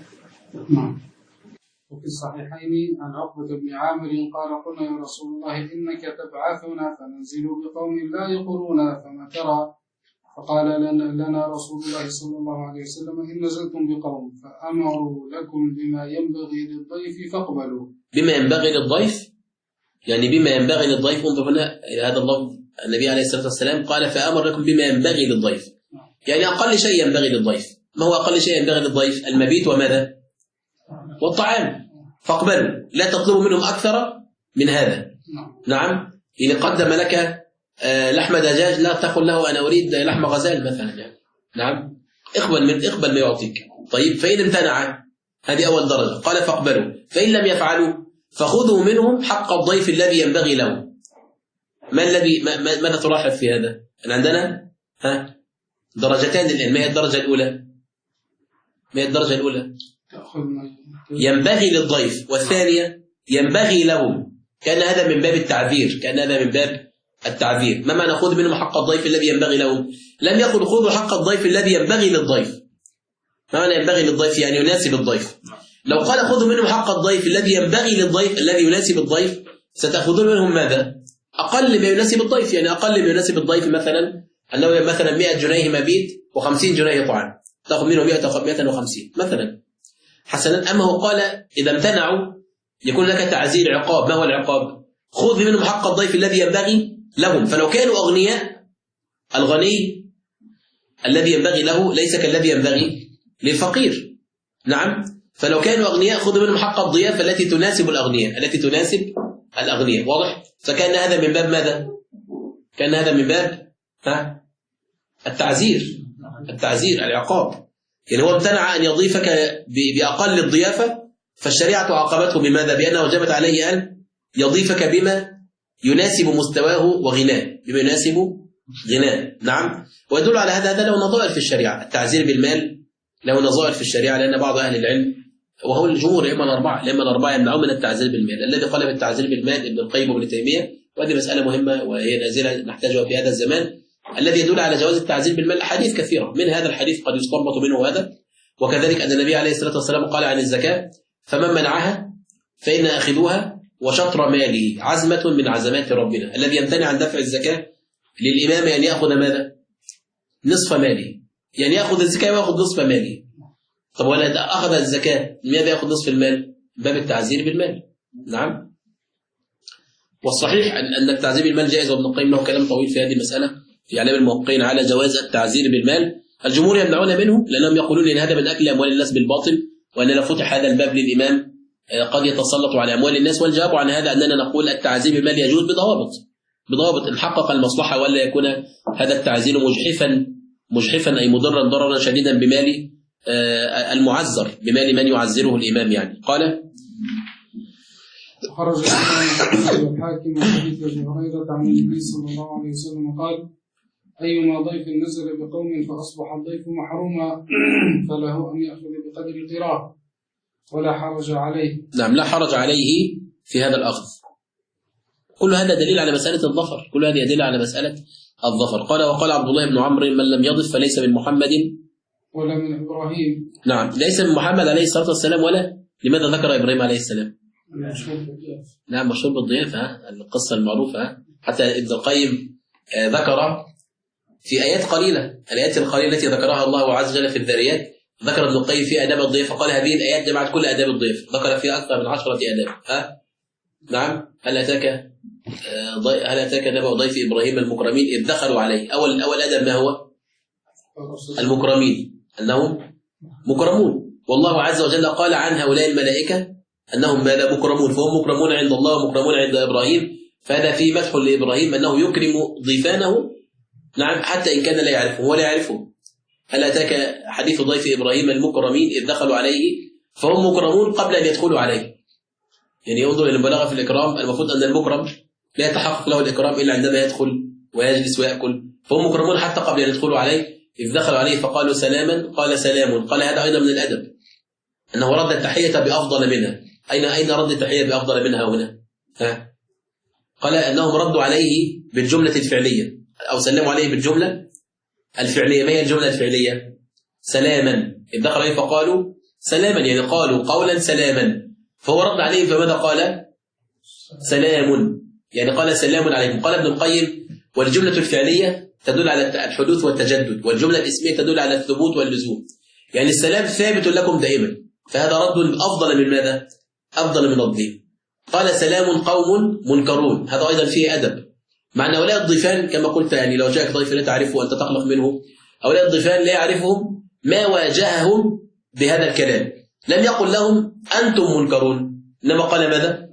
Speaker 3: وفي الصحيحين عن عقبة بن عامر قال قلنا يا رسول الله إنك تبعثنا فننزل بقوم لا يقرون فما ترى؟ فقال لنا رسول الله صلى الله عليه وسلم إن نزلتم بقوم فأمروا لكم بما ينبغي للضيف فاقبلوا.
Speaker 2: بما ينبغي للضيف، يعني بما ينبغي للضيف، انظر هنا إلى هذا اللفظ، النبي عليه الصلاة والسلام قال فأمر لكم بما ينبغي للضيف، يعني أقل شيء ينبغي للضيف. ما هو أقل شيء ينبغي للضيف؟ المبيت وماذا؟ والطعام، فاقبلوا، لا تطلبوا منهم أكثر من هذا. نعم. إذا قدم لك لحم دجاج لا تقل له أنا أريد لحم غزال مثلا، يعني نعم، اقبل ما يعطيك. طيب فإن امتنع، هذه أول درجة، قال فاقبلوا، فإن لم يفعلوا فخذوا منهم حق الضيف الذي ينبغي له. ماذا تلاحظ في هذا؟ أن عندنا درجتان الآن. ما هي الدرجة الأولى؟ ينبغي للضيف، والثانية ينبغي لهم، كان هذا من باب التعذير، كان هذا من باب التعذير. ما معنى خذ منهم حق الضيف الذي ينبغي لهم؟ لم يقل خذوا حق الضيف الذي ينبغي للضيف. ما معنى ينبغي للضيف؟ يعني يناسب الضيف. لو قال خذوا منهم حق الضيف الذي ينبغي للضيف الذي يناسب الضيف، ستأخذون منهم ماذا؟ أقل ما يناسب الضيف. يعني أقل ما يناسب الضيف مثلا أنه مثلا 100 جنيه مبيت و50 جنيه طعام، تأخذ منهم 150 مثلا. حسنا. أما هو قال إذا امتنعوا يكون لك تعزير عقاب. ما هو العقاب؟ خذ منهم حق الضيف الذي ينبغي لهم. فلو كانوا أغنياء، الغني الذي ينبغي له ليس كالذي ينبغي للفقير. نعم. فلو كانوا أغنياء خذوا منهم حق الضيافة التي تناسب الأغنياء، التي تناسب الأغنياء. واضح؟ فكان هذا من باب ماذا؟ كان هذا من باب التعزير العقاب. يعني هو امتنع أن يضيفك بأقل الضيافة، فالشريعة عاقبته بماذا؟ بأنه وجبت عليه أن يضيفك بما يناسب مستواه وغناه، بما يناسب غناه. نعم. ويدل على هذا له نظائر في الشريعة. التعزير بالمال له نظائر في الشريعة، لأن بعض أهل العلم وهو الجمهور الأئمة الأربعة يمنعون من التعزير بالمال. الذي قال بالتعزير بالمال ابن القيم وابن تيمية، وهذه مسألة مهمة وهي نازلة نحتاجها في هذا الزمان. الذي يدل على جواز التعزير بالمال أحاديث كثيرة، من هذا الحديث قد يستنبط منه هذا، وكذلك أن النبي عليه الصلاة والسلام قال عن الزكاة فمن منعها فإن أخذوها وشطر ماله عزمة من عزمات ربنا. الذي يمتنع عن دفع الزكاة للإمام أن يأخذ ماذا؟ نصف ماله. يعني يأخذ الزكاة ويأخذ نصف ماله. طب ولا أخذ الزكاة لماذا يأخذ نصف المال؟ باب التعزير بالمال. نعم. والصحيح أن التعزير بالمال جائز، وابن القيم له كلام طويل في هذه المسألة في إعلام الموقعين على جواز التعزير بالمال. الجمهور يمنعون منه لأنهم يقولون إن هذا من أكل أموال الناس بالباطل، وأن لو فتح هذا الباب للإمام قد يتسلط على أموال الناس. والجواب عن هذا أننا نقول التعزير بالمال يجوز بضوابط إن حقق المصلحة، ولا يكون هذا التعزير مجحفا أي مضرا ضررا شديدا بمال المعذر، بمال من يعذره الإمام. يعني قال
Speaker 3: خرج الحاكم من حديث أبي هريرة عن النبي صلى الله عليه وسلم قال: أيما ضيف نزل بقوم فأصبح الضيف محروما فله أن يأخذ بقدر قراه ولا حرج عليه.
Speaker 2: نعم، لا حرج عليه في هذا الأخذ. كل هذا دليل على مسألة الظفر، كل هذا يدل على مسألة الظفر. قال وقال عبد الله بن عمرو: من لم يضف فليس من محمد
Speaker 3: ولا من إبراهيم.
Speaker 2: نعم، ليس من محمد عليه الصلاة والسلام ولا. لماذا ذكر إبراهيم عليه السلام؟ نعم، مشهور بالضيافة، القصة المعروفة. حتى ابن القيم ذكر في آيات قليلة، الآيات القليلة التي ذكرها الله عز وجل في الذاريات، ذكر ابن القيم في آداب الضيافة، قال هذه الآيات جمعت كل آداب الضيافة، ذكر فيها أكثر من 10 آداب. نعم. هل أتاك نبأ ضيف إبراهيم المكرمين إذ دخلوا عليه. أول أدب ما هو؟ المكرمين، أنهم مكرمون. والله عز وجل قال عن هؤلاء الملائكة أنهم ماذا؟ مكرمون. فهم مكرمون عند الله ومكرمون عند إبراهيم. فهذا فيه مدح لإبراهيم أنه يكرم ضيفانه، نعم، حتى إن كان لا يعرفه ولا يعرفه. هل أتاك حديث ضيف إبراهيم المكرمين إذ دخلوا عليه؟ فهم مكرمون قبل أن يدخلوا عليه. يعني انظر إلى المبالغة في الإكرام. المفروض أن المكرم لا يتحقق له الإكرام إلا عندما يدخل ويجلس ويأكل. فهم مكرمون حتى قبل أن يدخلوا عليه. إذ دخلوا عليه فقالوا سلاما قال سلام. قال هذا أيضا من الأدب، أنه رد التحية بأفضل منها. أين رد التحية بأفضل منها هنا؟ قال أنهم ردوا عليه بالجملة الفعلية، أو سلموا عليه بالجملة الفعلية. ما هي الجملة الفعلية؟ سلاما. إذ دخلوا عليه فقالوا سلاما، يعني قالوا قولا سلاما. فهو رد عليه فماذا قال؟ سلام، يعني قال سلام عليكم. قال ابن القيم: والجملة الفعلية تدل على الحدوث والتجدد، والجملة الاسمية تدل على الثبوت واللزوم. يعني السلام ثابت لكم دائما، فهذا رد أفضل من ماذا؟ أفضل من الضيف. قال سلام قوم منكرون، هذا أيضا فيه أدب. مع أن هؤلاء الضيفان كما قلت، يعني لو جاءك ضيف لا تعرفه وأنت تقلق منه، هؤلاء الضيفان لا يعرفهم ما واجههم بهذا الكلام. لم يقل لهم أنتم منكرون، إنما قال ماذا؟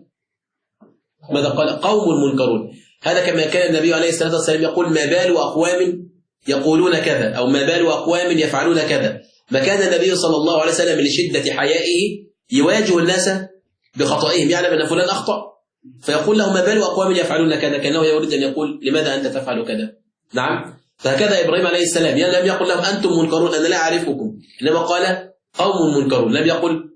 Speaker 2: قال قوم منكرون. هذا كما كان النبي عليه الصلاة والسلام يقول: ما بال أقوام يقولون كذا، أو ما بال أقوام يفعلون كذا. ما كان النبي صلى الله عليه وسلم لشدة حيائه يواجه الناس بخطئهم، يعلم أن فلان أخطأ فيقول له ما بال أقوام يفعلون كذا، كأنه يريد أن يقول لماذا أنت تفعل كذا. نعم. فهكذا إبراهيم عليه السلام، يعني لم يقل لهم أنتم منكرون أنا لا أعرفكم، إنما قال قوم منكرون، لم يقل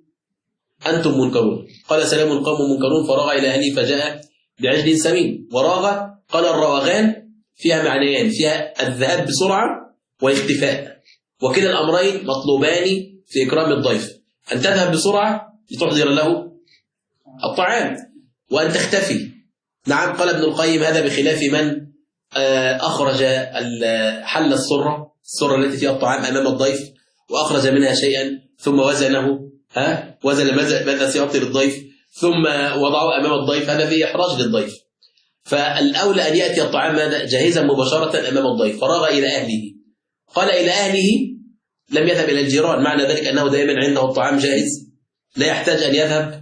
Speaker 2: أنتم منكرون. قال سلام قوم منكرون. فراغ إلى أهله فجاء بعجل سمين. وراغ قال الروغان فيها معنيان، فيها الذهاب بسرعة والاختفاء، وكلا الأمرين مطلوبان في إكرام الضيف، أن تذهب بسرعة لتحضر له الطعام وأن تختفي. نعم. قال ابن القيم هذا بخلاف من أخرج حل السرة التي فيها الطعام أمام الضيف وأخرج منها شيئا ثم وزنه، وزن ماذا سيعطي للضيف ثم وضعه أمام الضيف، هذا فيه إحراج للضيف. فالأولى أن يأتي الطعام جاهزا مباشرة أمام الضيف. فرغ إلى أهله. قال إلى أهله لم يذهب إلى الجيران، معنى ذلك أنه دائما عنده الطعام جاهز، لا يحتاج أن يذهب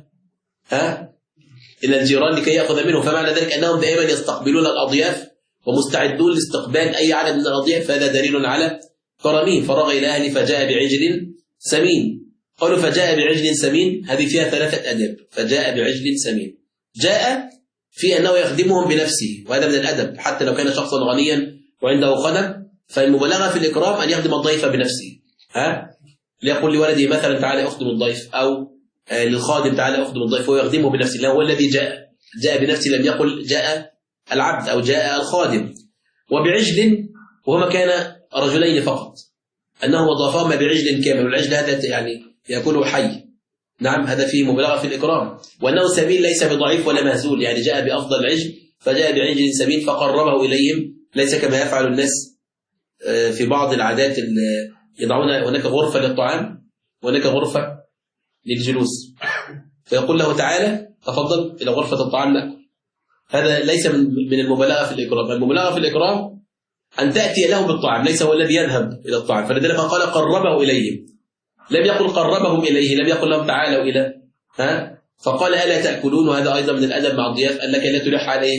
Speaker 2: إلى الجيران لكي يأخذ منه. فمعنى ذلك أنهم دائما يستقبلون الأضياف ومستعدون لاستقبال أي عدد من الأضياف، فهذا دليل على كرمه. فرغ إلى أهله فجاء بعجل سمين. قالوا فجاء بعجل سمين، هذه فيها 3 أدب. فجاء بعجل سمين، جاء في أنه يخدمهم بنفسه، وهذا من الأدب حتى لو كان شخصا غنيا وعنده خدم، فالمبالغة في الإكرام أن يخدم الضيف بنفسه. ليقول لولده مثلا تعالى أخدم الضيف، أو للخادم تعالى أخدم الضيف، هو يخدمه بنفسه، لأنه هو الذي جاء بنفسه، لم يقل جاء العبد أو جاء الخادم. وبعجل، وهما كان رجلين فقط، أنه وضافهما بعجل كامل، والعجل هذا يعني يأكله حي. نعم. هذا فيه مبالغة في الإكرام. وأنه سمين ليس بضعيف ولا مهزول، يعني جاء بأفضل العجل، فجاء بعجل سمين فقربه إليهم، ليس كما يفعل الناس في بعض العادات، يضعون هناك غرفة للطعام وهناك غرفة للجلوس، فيقول له تعالى تفضل إلى غرفة الطعام نأكل. هذا ليس من المبالغة في الإكرام. المبالغة في الإكرام أن تأتي له بالطعام، ليس هو الذي يذهب إلى الطعام. فلذلك قال قربه إليهم، لم يقل قربهم إليه، لم يقل لهم تعالوا إلى فقال ألا تأكلون. وهذا أيضا من الأدب مع الضياف، أنك لا تلح عليه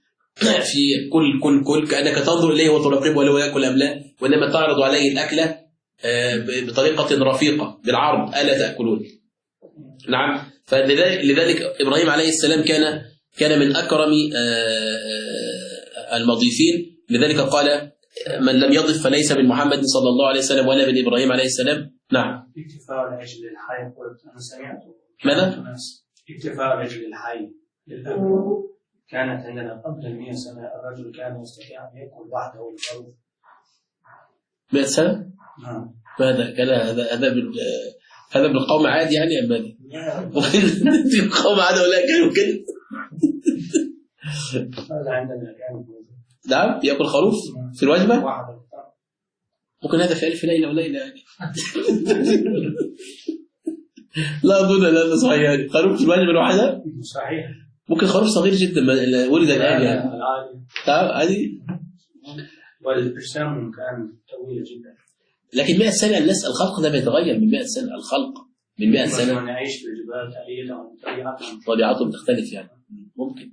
Speaker 2: في كل كأنك تنظر إليه وتراقبه هل هو يأكل أم لا، وإنما تعرض عليه الأكلة بطريقة رفيقة بالعرض، ألا تأكلون. نعم. فلذلك إبراهيم عليه السلام كان من أكرم المضيفين، لذلك قال من لم يضف فليس من محمد صلى الله عليه وسلم ولا من إبراهيم عليه السلام. نعم.
Speaker 4: اكتفاء العجل الحي، قلت أنا سمعت
Speaker 2: ماذا؟
Speaker 4: اكتفاء العجل الحي للأب كانت عندنا قبل 100 سنة، الرجل كان يستطيع أن يأكل وحده الخروف.
Speaker 2: 100 سنة؟
Speaker 4: نعم.
Speaker 2: ماذا كان هذا بالقوم عادي يعني أم ماذا؟ في القوم عادي ولا كانوا كده؟
Speaker 4: هذا عندنا كان.
Speaker 2: نعم. يأكل خروف في الوجبة؟ ممكن هذا في 1000 ليلة وليلة يعني. لا أظن هذا صحيح يعني. خروف في الوجبة الواحدة؟
Speaker 4: صحيح.
Speaker 2: ممكن خروف صغير جدا ولد الآن يعني. عادي.
Speaker 4: والأجسام كانت طويلة جدا.
Speaker 2: لكن 100 سنة الناس الخلق ده بيتغير من 100 سنة، الخلق من 100 سنة.
Speaker 4: نعيش في الجبال تحديدا
Speaker 2: طبيعتهم تختلف يعني. ممكن.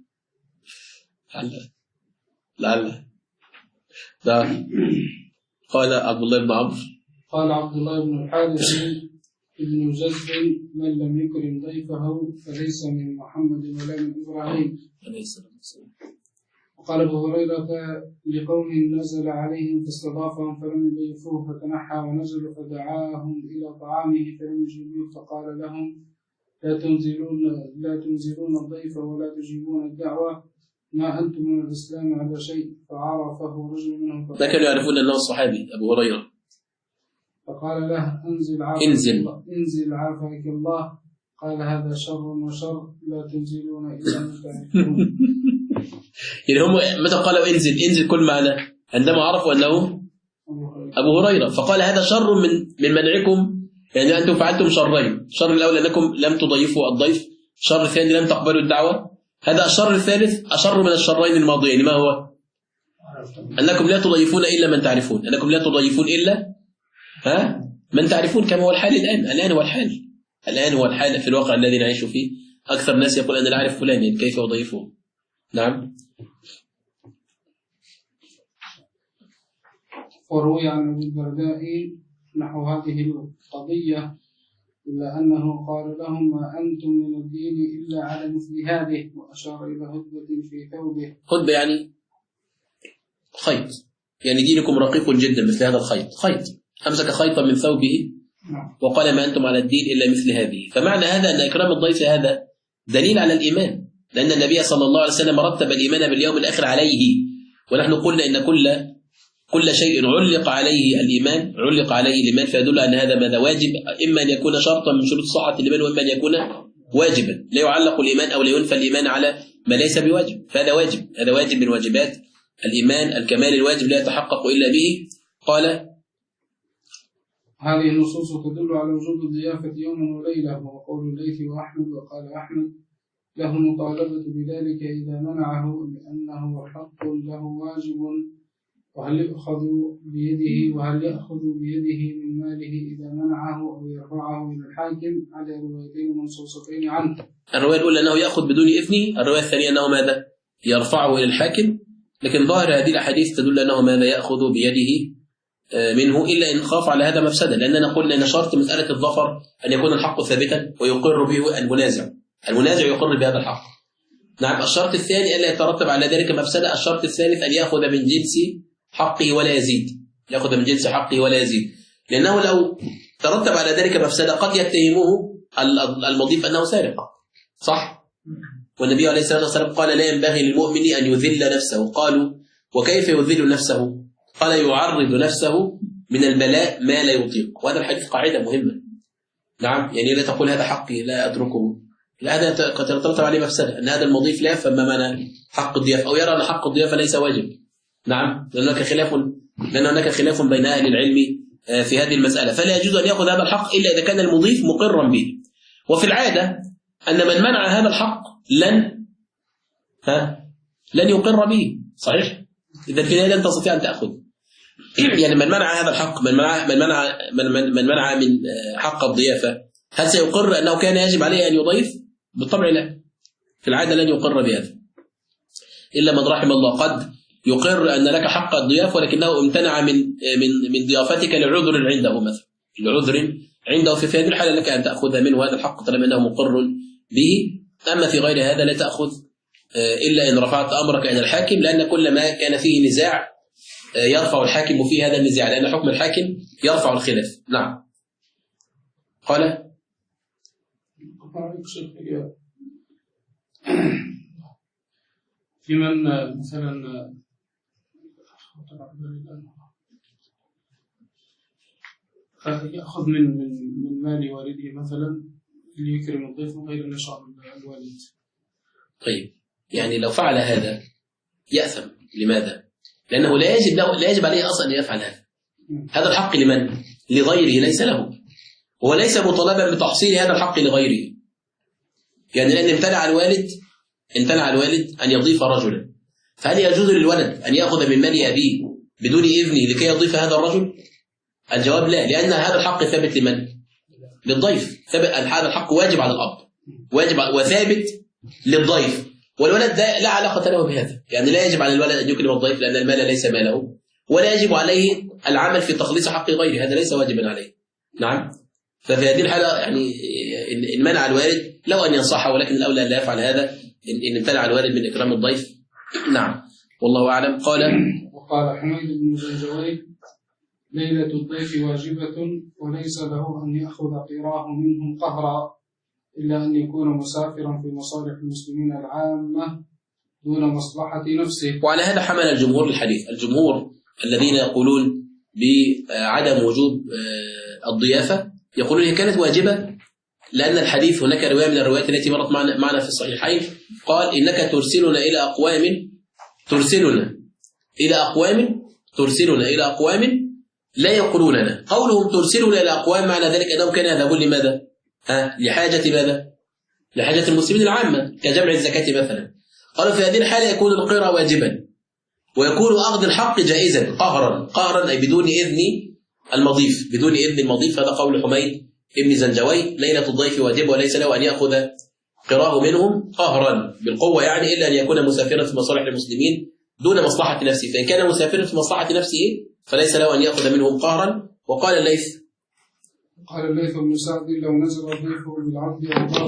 Speaker 2: لعل. نعم. قال عبد الله بن عمرو.
Speaker 3: قال عبد الله بن الحارث ابن جزء من لم يكرم ضيفه فليس من محمد ولا من إبراهيم
Speaker 2: عليه الصلاة والسلام.
Speaker 3: وقال أبو هريرة لقوم نزل عليهم فاستضافهم فلم يضيفوه فتنحى ونزل فدعاهم إلى طعامه فلم يجيبوه فقال لهم لا تنزلون الضيف ولا تجيبون الدعوة، ما أنتم من الإسلام على شيء. فعرفه رجل منهم
Speaker 2: ده كانوا يعرفون أنه الصحابي أبو هريرة.
Speaker 3: فقال له انزل عافاك الله. قال هذا شر وشر لا تنزلون إلا من تعرفون.
Speaker 2: يعني هم متى قالوا انزل كل معنى عندما عرفوا أنه أبو هريرة، فقال هذا شر من منعكم، يعني أنتم فعلتم شرين. الشر الأول أنكم لم تضيفوا الضيف، الشر الثاني لم تقبلوا الدعوة. هذا الشر الثالث أشر من الشرين الماضيين، ما هو؟ أنكم لا تضيفون إلا من تعرفون، أنكم لا تضيفون إلا من تعرفون، كما هو الحال الآن هو الحال في الواقع الذي نعيش فيه. أكثر الناس يقول أنا لا أعرف فلان، يعني كيف أضيفه؟ نعم.
Speaker 3: وروي عن أبي الدرداء نحو هذه القضية، إلا أنه قال لهم ما أنتم من الدين إلا على مثل هذه، وأشار إلى هدبة في ثوبه.
Speaker 2: هدبة يعني خيط، يعني دينكم رقيق جدا مثل هذا الخيط. أمسك خيطا من ثوبه وقال ما أنتم على الدين إلا مثل هذه. فمعنى هذا أن إكرام الضيف هذا دليل على الإيمان، لأن النبي صلى الله عليه وسلم رتب الإيمان باليوم الآخر عليه، ونحن قلنا إن كل شيء علق عليه الإيمان فيدل أن هذا ماذا واجب، إما أن يكون شرطا من شروط صحة الإيمان وإما أن يكون واجبا. لا يعلق الإيمان أو لا ينفى الإيمان على ما ليس بواجب، فهذا واجب، هذا واجب من واجبات الإيمان، الكمال الواجب لا يتحقق إلا به. قال:
Speaker 3: هذه النصوص تدل على وجوب الضيافة يوما وليلة، وقول الليث وأحمد وقال أحمد له مطالبة بذلك إذا منعه لأنه حق له واجب، وهل يأخذ بيده من ماله إذا منعه أو يرفعه إلى الحاكم على روايتين منصوصتين عنه.
Speaker 2: الرواية الأولى أنه يأخذ بدون إذنه، الرواية الثانية أنه ماذا؟ يرفعه إلى الحاكم، لكن ظاهر هذه الأحاديث تدل أنه ماذا؟ يأخذ بيده منه، إلا إن خاف على هذا مفسدا، لأننا قلنا أن شرط مسألة الظفر أن يكون الحق ثابتا ويقر به المنازع يقر بهذا الحق. نعم. الشرط الثاني ألا يترتب على ذلك مفسدة. الشرط الثالث أن يأخذ من جنس حقه ولا يزيد، لأنه لو ترتب على ذلك مفسدة قد يتهمه المضيف أنه سارق، صح؟ والنبي عليه الصلاة والسلام قال: لا ينبغي للمؤمن أن يذل نفسه. قالوا: وكيف يذل نفسه؟ قال: يعرض نفسه من البلاء ما لا يطيق. وهذا الحديث قاعدة مهمة. نعم. يعني لا تقول هذا حقي لا أتركه، لا، هذا قد يترتب عليه مفسدة، أن هذا المضيف لا يفهم ما معنى حق الضيافة، أو يرى أن حق الضيافة ليس واجب. نعم. لأن هناك خلاف بين أهل العلم في هذه المسألة، فلا يجوز أن يأخذ هذا الحق إلا إذا كان المضيف مقرا به. وفي العادة أن من منع هذا الحق لن يقر به، صحيح؟ إذا كده لن تستطيع أن تأخذ. يعني من منع هذا الحق، من منع من حق الضيافة، هل سيقر أنه كان يجب عليه أن يضيف؟ بالطبع لا، في العادة لن يقر بهذا إلا من رحم الله. قد يقر أن لك حق الضيافة ولكنه امتنع من ضيافتك لعذر عنده، مثلا لعذر عنده، في هذه الحالة لك أن تأخذ منه هذا الحق طالما أنه مقر به. أما في غير هذا لا تأخذ إلا إن رفعت أمرك إلى الحاكم، لأن كل ما كان فيه نزاع يرفع الحاكم فيه هذا النزاع، لأن حكم الحاكم يرفع الخلاف. نعم. قال:
Speaker 3: في من مثلا يأخذ من مال والده مثلا ليكرم الضيف من غير أن يشعر الوالد.
Speaker 2: طيب، يعني لو فعل هذا يأثم. لماذا؟ لأنه لا يجب عليه أصلا أن يفعل هذا. هذا الحق لمن؟ لغيره، ليس له. هو ليس مطالبا بتحصيل هذا الحق لغيره. يعني لأن امتنع الوالد أن يضيف رجلا، فهل يجوز للولد أن يأخذ من مال أبيه بدون إذنه لكي يضيف هذا الرجل؟ الجواب لا، لأن هذا الحق ثابت لمن؟ للضيف. هذا الحق واجب على الأب، واجب وثابت للضيف، والولد لا علاقة له بهذا. يعني لا يجب على الولد أن يكرم الضيف لأن المال ليس ماله، ولا يجب عليه العمل في تخليص حق غيره، هذا ليس واجبا عليه. نعم. ففي هذه الحالة يعني إن منع الوالد لو أن ينصحه، ولكن الأولى لا يفعل هذا إن امتنع الوالد من إكرام الضيف. نعم. والله أعلم.
Speaker 3: وقال حميد بن زنجوي: ليلة الضيف واجبة وليس له أن يأخذ قراه منهم قهرا إلا أن يكون مسافرا في مصالح المسلمين العامة دون مصلحة نفسه.
Speaker 2: وعلى هذا حمل الجمهور الحديث، الجمهور الذين يقولون بعدم وجوب الضيافة يقولون هي كانت واجبة، لأن الحديث هناك رواية من الروايات التي مرت معنا في الصحيحين قال: إنك ترسلنا إلى أقوام لا يقولوننا. قولهم ترسلنا إلى أقوام معنى ذلك أنهم كانوا يذهبون لماذا؟ لحاجة ماذا؟ لحاجة المسلمين العامة كجمع الزكاة مثلا. قالوا في هذه الحالة يكون القرى واجبا، ويكون أخذ الحق جائزا قهرا أي بدون إذن المضيف. هذا قول حميد ابن زنجوي: ليلة الضيف واجب وليس له أن يأخذ قراه منهم قهرا بالقوة، يعني إلا أن يكون مسافرا في مصالح المسلمين دون مصلحة نفسه، فإن كان مسافرا في مصلحة نفسه فليس له أن يأخذ منهم قهرا. وقال الليث
Speaker 3: بن سعد: لو نزل الضيف بالعبد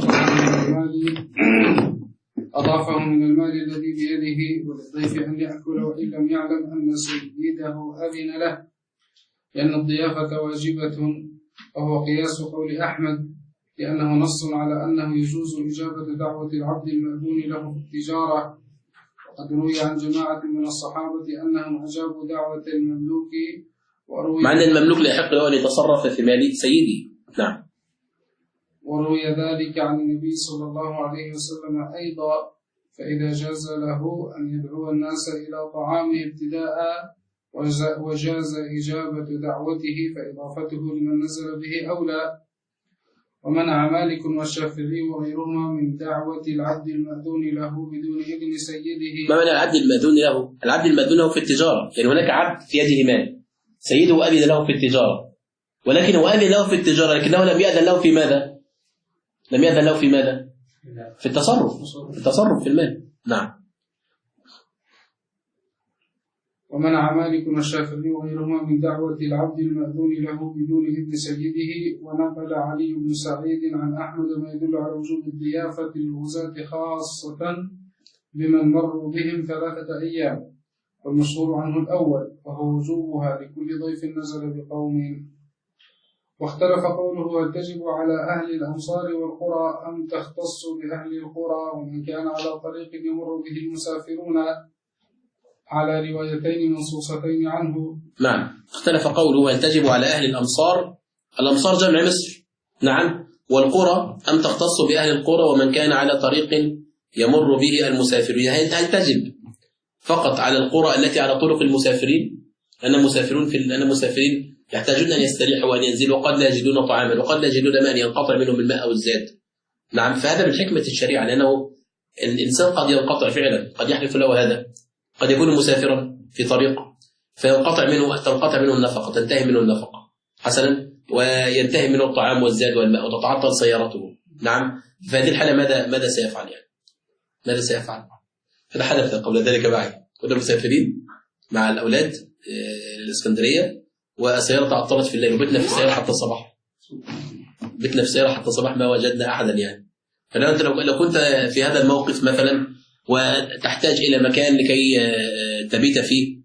Speaker 3: أضافه من المال الذي بيده وللضيف أن يأكل وإن لم يعلم أن سيده أذن له، لأن الضيافة واجبة، وهو قياس قول أحمد: لأنه نص على أنه يجوز إجابة دعوة العبد المأذون له في التجارة. وقد روي عن جماعة من الصحابة أنهم أجابوا دعوة المملوك،
Speaker 2: مع أن المملوك لا يحق له أن يتصرف في مال سيده. نعم.
Speaker 3: وروي ذلك عن النبي صلى الله عليه وسلم أيضا، فإذا جاز له أن يدعو الناس إلى طعامه ابتداء وجاز إجابة دعوته فإضافته لمن نزل به أولى. ومنع مالك والشافعي وغيرهما من دعوة العبد المأذون له بدون إذن سيده.
Speaker 2: ما معنى العبد المأذون له؟ العبد المأذون له في التجارة، يعني هناك عبد في يده مال سيده أذن له في التجارة، ولكنه أذن له في التجارة لكنه لم يأذن له في ماذا؟ لم يأذن له في ماذا؟ في التصرف، في التصرف في المال. نعم.
Speaker 3: ومنع مالك والشافعي وغيرهما من دعوة العبد المأذون له بدون إذن سيده. ونقل علي بن سعيد عن أحمد ما يدل على وجوب الضيافة للغزاة خاصة بمن مروا بهم 3 أيام، والمشهور عنه الأول وهو وجوبها لكل ضيف نزل بقوم. واختلف قوله هل تجب على أهل الأمصار والقرى أم تختص بأهل القرى ومن كان على طريق يمر به المسافرون، على روايتين منصوصتين عنه.
Speaker 2: نعم. اختلف قوله هل تجب على أهل الأمصار، الأمصار جمع مصر، نعم، والقرى أم تختص بأهل القرى ومن كان على طريق يمر به المسافرين. هل تجب فقط على القرى التي على طرق المسافرين؟ لأن المسافرين يحتاجون أن يستريحوا وأن ينزلوا، وقد لا يجدون طعاما وقد لا يجدون ماء ينقطع منهم الماء أو الزاد. نعم. فهذا من حكمة الشريعة، لأنه الإنسان قد ينقطع فعلا، قد يحدث له هذا، قد يكون مسافرا في طريق تنقطع منه النفقة، تنتهي منه النفقة حسنا، وينتهي منه الطعام والزاد والماء وتتعطل سيارته. نعم. فهذه الحالة ماذا سيفعل يعني؟ ماذا سيفعل؟ هذا حدث قبل ذلك معي، كنا مسافرين مع الأولاد الإسكندرية والسيارة تعطلت في الليل وبتنا في السيارة حتى الصباح. بتنا في السيارة حتى الصباح ما وجدنا أحدا يعني. فأنت لو كنت في هذا الموقف مثلا وتحتاج إلى مكان لكي تبيت فيه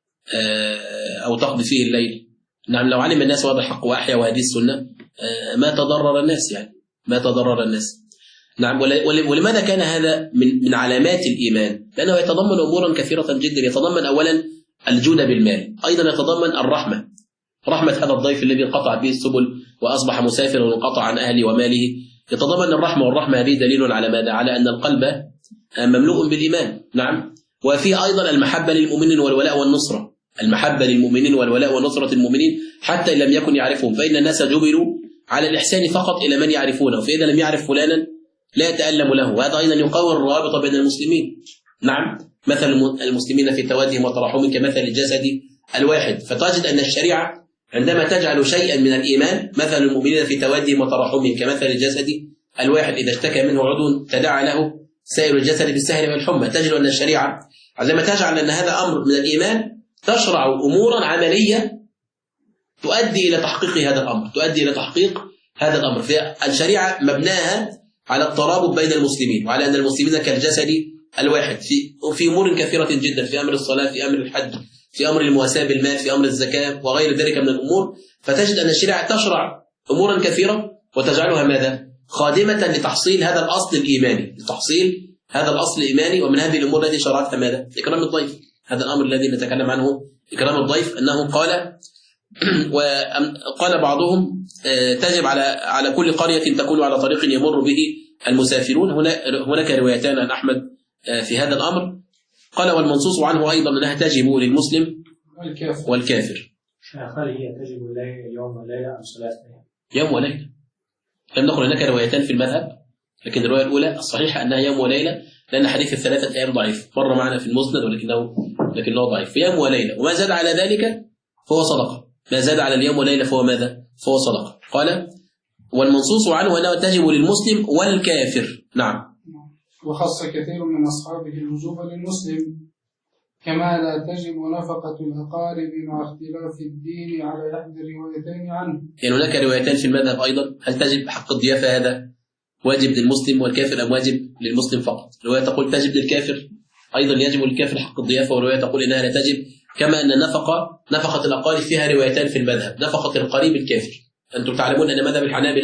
Speaker 2: أو تقضي فيه الليل، نعم، لو علم الناس وهذا الحق وأحيا وهذه السنة ما تضرر الناس يعني، ما تضرر الناس. نعم. ولماذا كان هذا من علامات الإيمان؟ لأنه يتضمن أمورا كثيرة جدا. يتضمن أولا الجود بالمال، أيضا يتضمن الرحمة، رحمة هذا الضيف الذي انقطع به السبل وأصبح مسافرا وانقطع عن أهله وماله. يتضمن الرحمة، والرحمة هذه دليل على ماذا؟ على أن القلب مملوء بالإيمان. نعم. وفي أيضا المحبة للمؤمنين والولاء والنصرة، المحبة للمؤمنين والولاء ونصرة المؤمنين حتى إن لم يكن يعرفهم، فإن الناس جبلوا على الإحسان فقط إلى من يعرفونه، فإذا لم يعرف فلانا لا يتألم له. وهذا أيضا يقوي الروابط بين المسلمين. نعم. مثل المسلمين في توادهم وتراحمهم كمثل الجسد الواحد. فتجد أن الشريعة عندما تجعل شيئا من الإيمان، مثل المؤمنين في توادهم وتراحمهم كمثل الجسد الواحد إذا اشتكى منه عضو تداعى له سائر الجسد بالسهر والحمى. تجد أن الشريعة عندما تجعل أن هذا أمر من الإيمان تشرع أمورا عملية تؤدي إلى تحقيق هذا الأمر، تؤدي إلى تحقيق هذا الأمر. فالشريعة مبناها على الترابط بين المسلمين، وعلى أن المسلمين كالجسد الواحد في أمور كثيرة جدا، في أمر الصلاة، في أمر الحج، في أمر المواساة بالمال، في أمر الزكاة وغير ذلك من الأمور. فتجد أن الشريعة تشرع أمورا كثيرة وتجعلها ماذا؟ خادمة لتحصيل هذا الأصل الإيماني، لتحصيل هذا الأصل الإيماني. ومن هذه الأمور التي شرعتها ماذا؟ إكرام الضيف. هذا الأمر الذي نتكلم عنه، إكرام الضيف، أنه قال بعضهم تجب على كل قرية تكون على طريق يمر به المسافرون. هناك روايتان عن أحمد في هذا الأمر. قال والمنصوص عنه أيضا أنها تجب للمسلم والكافر.
Speaker 4: هل هي تجب يوم وليلة أم 3 أيام؟
Speaker 2: يوم وليلة. لم نقل هناك روايتان في المذهب، لكن الرواية الأولى الصحيحة أنها يوم وليلة، لأن حديث 3 أيام ضعيف، مر معنا في المسند ولكنه ضعيف. في يوم وليلة، وما زاد على ذلك فهو صدقة، ما زاد على اليوم وليلة فهو ماذا؟ فهو صدقة. قال والمنصوص عنه أنه تجب للمسلم والكافر. نعم.
Speaker 3: وخص كثير من أصحابه الوجوب للمسلم، كما لا تجب نفقة الأقارب مع اختلاف الدين على إحدى الروايتين عنه.
Speaker 2: يعني هناك روايتان في المذهب أيضا، هل تجب حق الضيافة هذا واجب للمسلم والكافر أم واجب للمسلم فقط؟ رواية تقول تجب للكافر، أيضا يجب للكافر حق الضيافة، ورواية تقول إنها لا تجب. كما أن نفقة الأقارب فيها روايتان في المذهب، نفقة القريب الكافر. أنتم تعلمون أن مذهب الحنابلة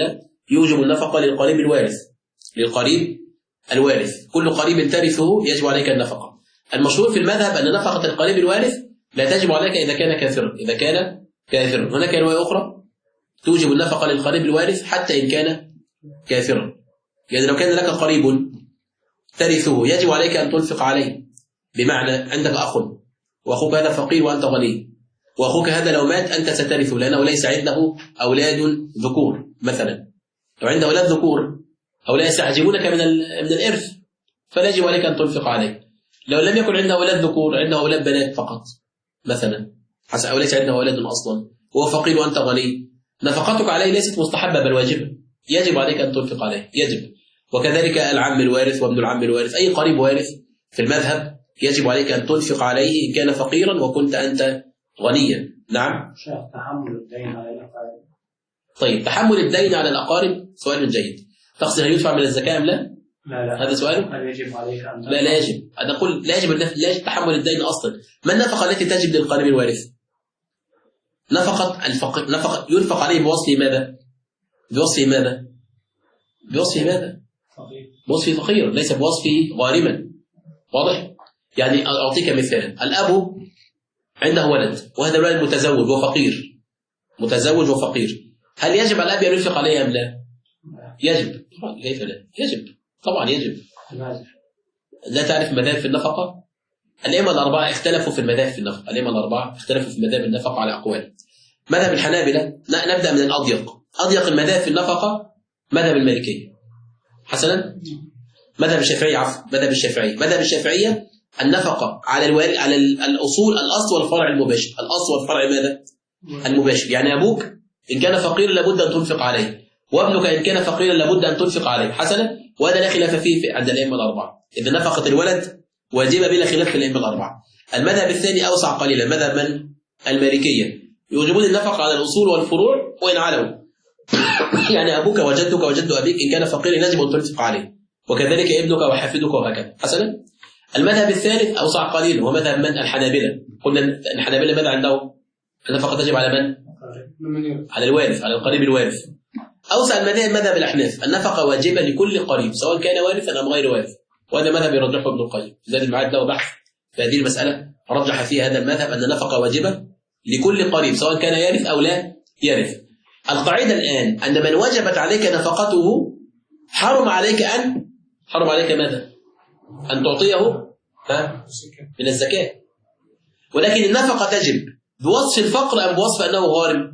Speaker 2: يوجب النفقة للقريب الوارث. للقريب الوارث كل قريب ترثه يجب عليك النفقة. المشهور في المذهب أن نفقة القريب الوارث لا تجب عليك إذا كان كافرا. إذا كان كافرا. هناك رواية أخرى توجب النفقة للقريب الوارث حتى إن كان كافرا. يعني لو كان لك قريب ترثه يجب عليك أن تنفق عليه. بمعنى عندك أخ وأخوك هذا فقير وأنت غني، وأخوك هذا لو مات أنت سترثه لأنه ليس عنده أولاد ذكور مثلا. لو عنده أولاد ذكور هؤلاء يستعجبونك من الإرث فلا يجب عليك أن تنفق عليه. لو لم يكن عنده أولاد ذكور، عنده أولاد بنات فقط مثلا، أو ليس عنده أولاد أصلا وهو فقير وأنت غني، نفقتك عليه ليست مستحبة بل واجبة، يجب عليك أن تنفق عليه، يجب. وكذلك العم الوارث وابن العم الوارث، أي قريب وارث في المذهب يجب عليك أن تنفق عليه إن كان فقيرا وكنت أنت غنيا. نعم.
Speaker 4: تحمل الدين على الأقارب.
Speaker 2: طيب تحمل الدين على الأقارب سؤال جيد. تقصد هل يدفع من الزكاة أم لا؟
Speaker 4: لا.
Speaker 2: هذا سؤال؟
Speaker 4: هل يجب عليك أن
Speaker 2: لا يجب. أنا أقول لا يجب تحمل الدين أصلا. ما النفقة التي تجب للقريب الوارث؟ نفقة ينفق عليه بوصف ماذا؟ بوصف ماذا؟ بوصف فقير ليس بوصف غارما. واضح؟ يعني أعطيك مثال. الأب عنده ولد وهذا الولد متزوج وفقير. هل يجب على الأب أن ينفق عليه أم لا؟ يجب. كيف لا؟ يجب. طبعا يجب. لا تعرف المذاهب في النفقة؟ الأئمة الأربعة اختلفوا في المذاهب في النفقة. على أقوال. مذهب الحنابلة نبدأ من الأضيق. أضيق المذاهب في النفقة مذهب المالكية. حسنا. مذهب الشافعية النفقة على الأصول، الأصل والفرع المباشر. الأصل والفرع ماذا؟ المباشر. يعني أبوك إن كان فقيرا لابد أن تنفق عليه، وابنك إن كان فقيرا لابد أن تنفق عليه. حسنا. وهذا لا خلاف فيه عند الأئمة الأربعة. إذا نفقة الولد واجبة بلا خلاف في الأئمة الأربعة. المذهب الثاني أوسع قليلا، مذهب من؟ المالكية. يوجبون النفقة على الأصول والفروع وإن علوا. يعني أبوك وجدك وجد أبيك إن كان فقيرا يجب أن تنفق عليه، وكذلك ابنك وحفيدك وهكذا. حسنا. المذهب الثالث أوسع قليلا هو مذهب من؟ الحنابلة. قلنا الحنابلة ماذا عندهم؟ النفقة تجب على من؟ على الوارث، على القريب الوارث. أوسع المذاهب مذهب الأحناف، النفقة واجبة لكل قريب سواء كان وارثا أم غير وارث. وهذا مذهب يرجحه ابن القيم. زاد المعاد له بحث في هذه المسألة رجح فيه هذا المذهب أن النفقة واجبة لكل قريب سواء كان يرث أو لا يرث. القاعدة الآن أن من وجبت عليك نفقته حرم عليك ماذا؟ أن تعطيه من الزكاة. ولكن النفقة تجب بوصف الفقر أم بوصف أنه غارم؟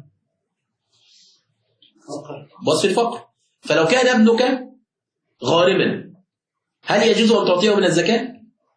Speaker 2: بوصف الفقر. فلو كان ابنك غارما هل يجوز أن تعطيه من الزكاة؟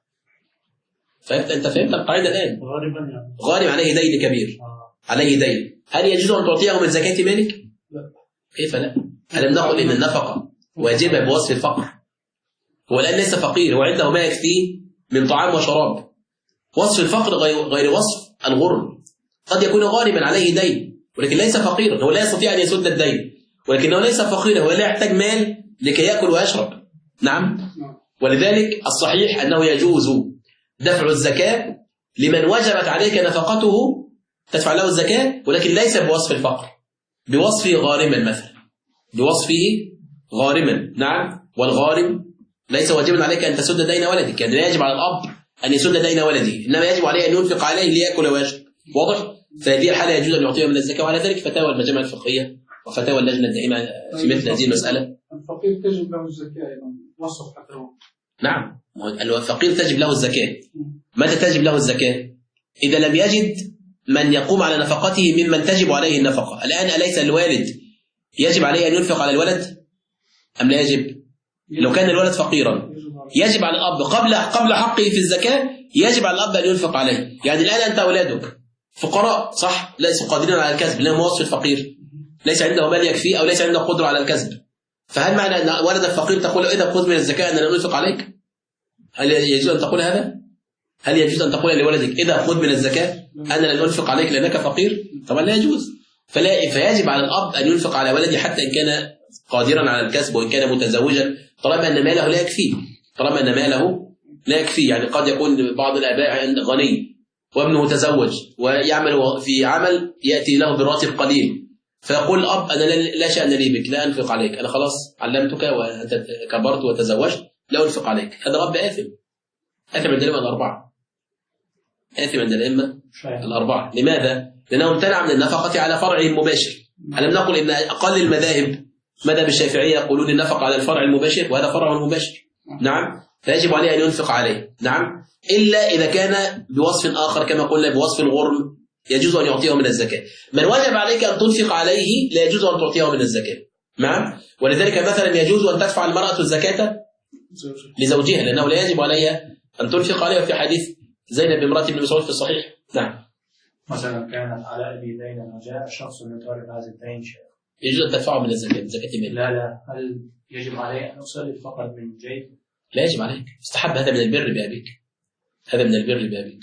Speaker 2: أنت فهمت القاعدة الآن؟ غارم عليه دين كبير، عليه دين، هل يجوز أن تعطيه من زكاة مالك؟
Speaker 3: لا.
Speaker 2: كيف لا؟ ألم نقل إن النفقة واجبة بوصف الفقر؟ هو الآن ليس فقير، هو عنده ما يكفيه من طعام وشراب. وصف الفقر غير وصف الغرم. قد يكون غارما عليه دين ولكن ليس فقيرا، هو لا يستطيع أن يسد الدين، ولكنه ليس فقيرا، هو لا يحتاج مال لكي يأكل ويشرب. نعم. ولذلك الصحيح أنه يجوز دفع الزكاة لمن وجبت عليك نفقته، تدفع له الزكاة ولكن ليس بوصف الفقر، بوصفه غارما مثلا، بوصفه غارما. نعم. والغارم ليس واجبا عليك أن تسد دين ولدك، يعني لا يجب على الأب أن يسد دين ولده، إنما يجب عليه أن ينفق عليه ليأكل ويشرب. واضح؟ فهذه الحالة يجوز أن يعطيه من الزكاة. وعلى ذلك فتاوى المجامع الفقهية وفتاوى اللجنة الدائمة في مثل هذه المسألة.
Speaker 3: الفقير تجب له الزكاة أيضا، وصف حتى هو.
Speaker 2: نعم. الفقير تجب له الزكاة. متى تجب له الزكاة؟ إذا لم يجد من يقوم على نفقته ممن تجب عليه النفقة. الآن أليس الوالد يجب عليه أن ينفق على الولد أم لا يجب؟ لو كان الولد فقيرا يجب على الأب قبل حقه في الزكاة، يجب على الأب أن ينفق عليه. يعني الآن أنت أولادك فقراء صح، ليسوا قادرين على الكسب لأنهم وصف الفقير، ليس عنده مال يكفيه أو ليس عنده قدرة على الكسب. فهل معنى أن ولد الفقير تقول إذا خذ من الزكاة أن لا ننفق عليك؟ هل يجوز أن تقول هذا؟ هل يجوز أن تقول لولدك إذا خذ من الزكاة أنا لا أنفق عليك لأنك فقير؟ طبعا لا يجوز. فيجب على الأب أن ينفق على ولده حتى إن كان قادرا على الكسب وإن كان متزوجا، طالما أن ماله لا يكفيه. يعني قد يكون بعض الآباء غني وابنه متزوج ويعمل في عمل يأتي له براتب قليل، فيقول الأب أنا لا شأن لي بك، لا أنفق عليك، أنا خلاص علمتك وأنت كبرت وتزوجت، لا أنفق عليك. هذا أب آثم عند الأئمة الأربعة، آثم عند الأئمة الأربعة. لماذا؟ لأنه امتنع من النفقة على فرعه المباشر. ألم نقل إن أقل المذاهب مذهب الشافعية يقولون النفقة على الفرع المباشر وهذا فرع مباشر. نعم، فيجب عليه أن ينفق عليه. نعم، إلا إذا كان بوصف آخر كما قلنا بوصف الغرم يجوز أن يعطيه من الزكاة. من وجب عليك أن تنفق عليه لا يجوز أن تعطيه من الزكاة. نعم، ولذلك مثلا يجوز أن تدفع المرأة الزكاة لزوجها لأنه لا يجب عليها أن تنفق عليه. في حديث زينب امرأة ابن مسعود في الصحيح. نعم،
Speaker 4: مثلا كانت على أبي دينا وجاء شخص يطالب هذا الدين شيء،
Speaker 2: يجوز أن تدفعه من الزكاة، من زكاة مال.
Speaker 4: لا، هل يجب عليه أن أسلف فقط من جيب؟
Speaker 2: لا يجب عليك، استحب، هذا من البر بأبيك، هذا من البر بأبيك.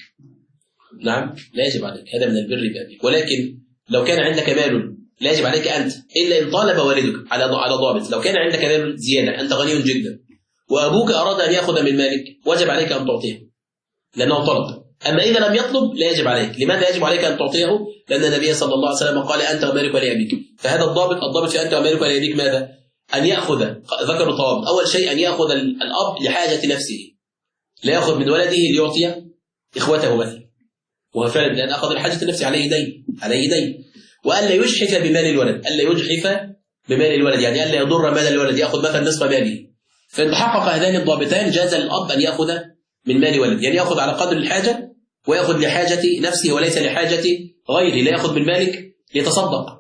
Speaker 2: نعم، لا يجب عليك، هذا من البر بأبيك. ولكن لو كان عندك مال لا يجب عليك أنت، إلا إن طالب والدك على ضابط. لو كان عندك مال زيادة، أنت غني جدا وأبوك أراد أن يأخذ من مالك، وجب عليك أن تعطيه لأنه طلب. أما إذا لم يطلب لا يجب عليك. لماذا يجب عليك أن تعطيه؟ لأن النبي صلى الله عليه وسلم قال أنت ومالك ولأبيك. فهذا الضابط في أنت ومالك ولأبيك ماذا؟ أن يأخذ، ذكر الضوابط. أول شيء أن يأخذ الأب لحاجة نفسه، لا يأخذ من ولده ليعطي إخوته مثلا، وهو فعلا لأن أخذ الحاجة النفسي عليه دين. وألا يجحف بمال الولد، ألا يجحف بمال الولد يعني ألا يضر مال الولد، يأخذ مثلا نصف ماله. فإن تحقق هذان الضابطان جاز للأب أن يأخذ من مال ولد، يعني يأخذ على قدر الحاجة ويأخذ لحاجة نفسه وليس لحاجة غيره. لا يأخذ من مالك ليتصدق.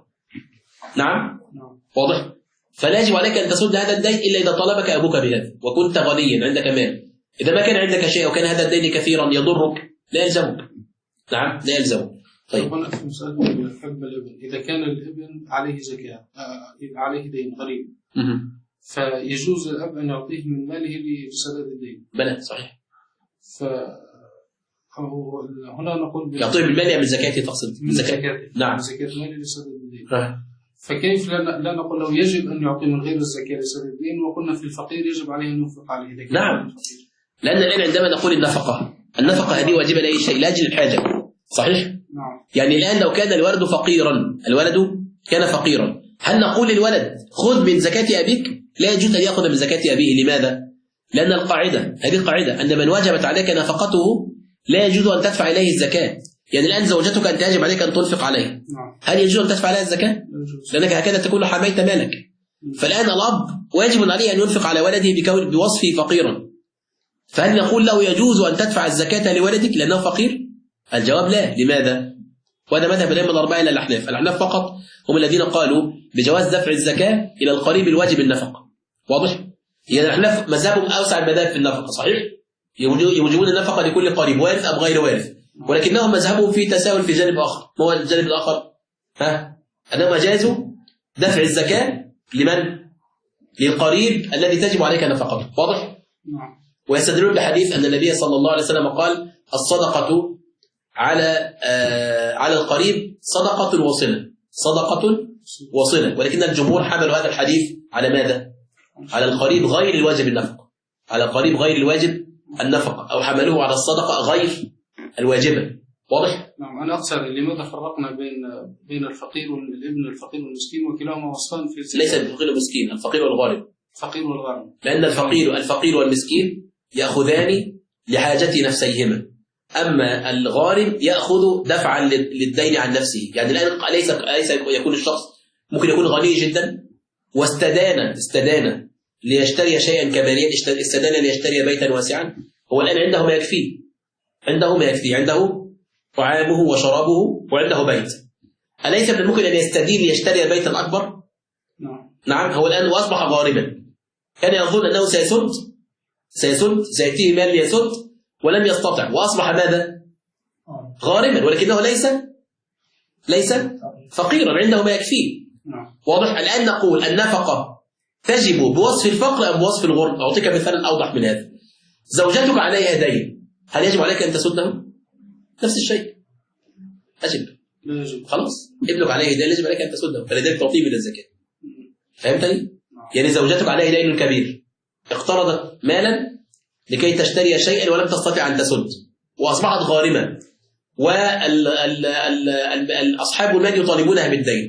Speaker 2: نعم، واضح؟ فلا يجب عليك أن تسد هذا الدين إلا إذا طلبك أبوك بهذا وكنت غنيا عندك مال. إذا ما كان عندك شيء وكان هذا الدين كثيرا يضرك لا يلزمك. نعم، لا يلزمك. طيب،
Speaker 3: هنا في مسألة حب الابن، إذا كان الابن عليه زكاة، عليه دين غريب، فيجوز الأب أن يعطيه من ماله لسداد الدين.
Speaker 2: بلى، صحيح.
Speaker 3: هنا نقول
Speaker 2: يعطيه من ماله من زكاته، تقصد
Speaker 3: من زكاة.
Speaker 2: نعم،
Speaker 3: من زكاة ماله لسداد الدين. فكيف لا نقول له يجب أن يعطي من غير الزكاة لسداد الدين، وقلنا في الفقير يجب عليه أن ينفق عليه.
Speaker 2: نعم، لأن الآن عندما نقول النفقة هذه واجبة لأي شيء لاجل الحاجة، صحيح؟
Speaker 3: نعم.
Speaker 2: يعني الآن لو كان الولد كان فقيرا، هل نقول للولد خذ من زكاة أبيك؟ لا يجوز أن يأخذ من زكاة أبيه. لماذا؟ لأن هذه القاعدة أن من وجبت عليك نفقته لا يجوز أن تدفع إليه الزكاة. يعني الآن زوجتك أنت يجب عليك أن تنفق عليه.
Speaker 3: نعم.
Speaker 2: هل يجوز أن تدفع عليها الزكاة؟ لأنك هكذا تكون حميت مالك. فالآن الأب واجب عليه أن ينفق على ولده بوصفه فقيرا. فهل نقول له يجوز أن تدفع الزكاة لولدك لأنه فقير؟ الجواب لا. لماذا؟ وهذا مذهب الأئمة الأربعة إلى الأحناف فقط هم الذين قالوا بجواز دفع الزكاة إلى القريب الواجب النفقة. واضح؟ يعني الأحناف مذهبهم أوسع المذاهب في النفقة، صحيح؟ يوجبون النفقة لكل قريب، وارث أم غير وارث، ولكنهم مذهبهم في تساهل في جانب آخر. ما هو الجانب الآخر؟ أنهم أجازوا دفع الزكاة لمن؟ للقريب الذي تجب عليك نفقته. واضح؟ ويستدلون بحديث أن النبي صلى الله عليه وسلم قال الصدقة على القريب صدقة وصلة، ولكن الجمهور حملوا هذا الحديث على ماذا؟ على القريب غير الواجب النفقة، على القريب غير الواجب النفقة، أو حملوه على الصدقة غير الواجبة. واضح؟
Speaker 3: نعم. أنا أقصد لماذا فرقنا بين الفقير والابن الفقير والمسكين، وكلاهما وصفان في
Speaker 2: ليس الفقير والمسكين، الفقير والغارم.
Speaker 3: الفقير والغارم،
Speaker 2: لأن الفقير والمسكين يأخذان لحاجة نفسيهما، أما الغارم يأخذ دفعا للدين عن نفسه. يعني الآن ليس يكون الشخص ممكن يكون غني جدا واستدان ليشتري شيئا كماليا، استدان ليشتري بيتا واسعا. هو الآن عنده ما يكفيه، عنده طعامه وشرابه وعنده بيت. أليس من الممكن أن يستدين ليشتري البيت الأكبر؟ نعم. هو الآن أصبح غارما، كان يظن أنه سيسد سيأتيه مال ليسد ولم يستطع، وأصبح ماذا؟ غارما، ولكنه ليس فقيرا، عنده ما يكفيه. واضح؟ الآن نقول النفقة تجب بوصف الفقر أم بوصف الغرم؟ أعطيك مثالا أوضح من هذا. زوجتك عليها دين، هل يجب عليك أن تسده؟ نفس الشيء، لا يجب. خلاص، ابنك عليه دين يجب عليك أن تسده، فلذلك تعطيه من الزكاة. فهمتني؟ يعني زوجتك عليه دين كبير، اقترضت مالا لكي تشتري شيئا ولم تستطع أن تسد، وأصبحت غارمة، وأصحاب المال يطالبونها بالدين.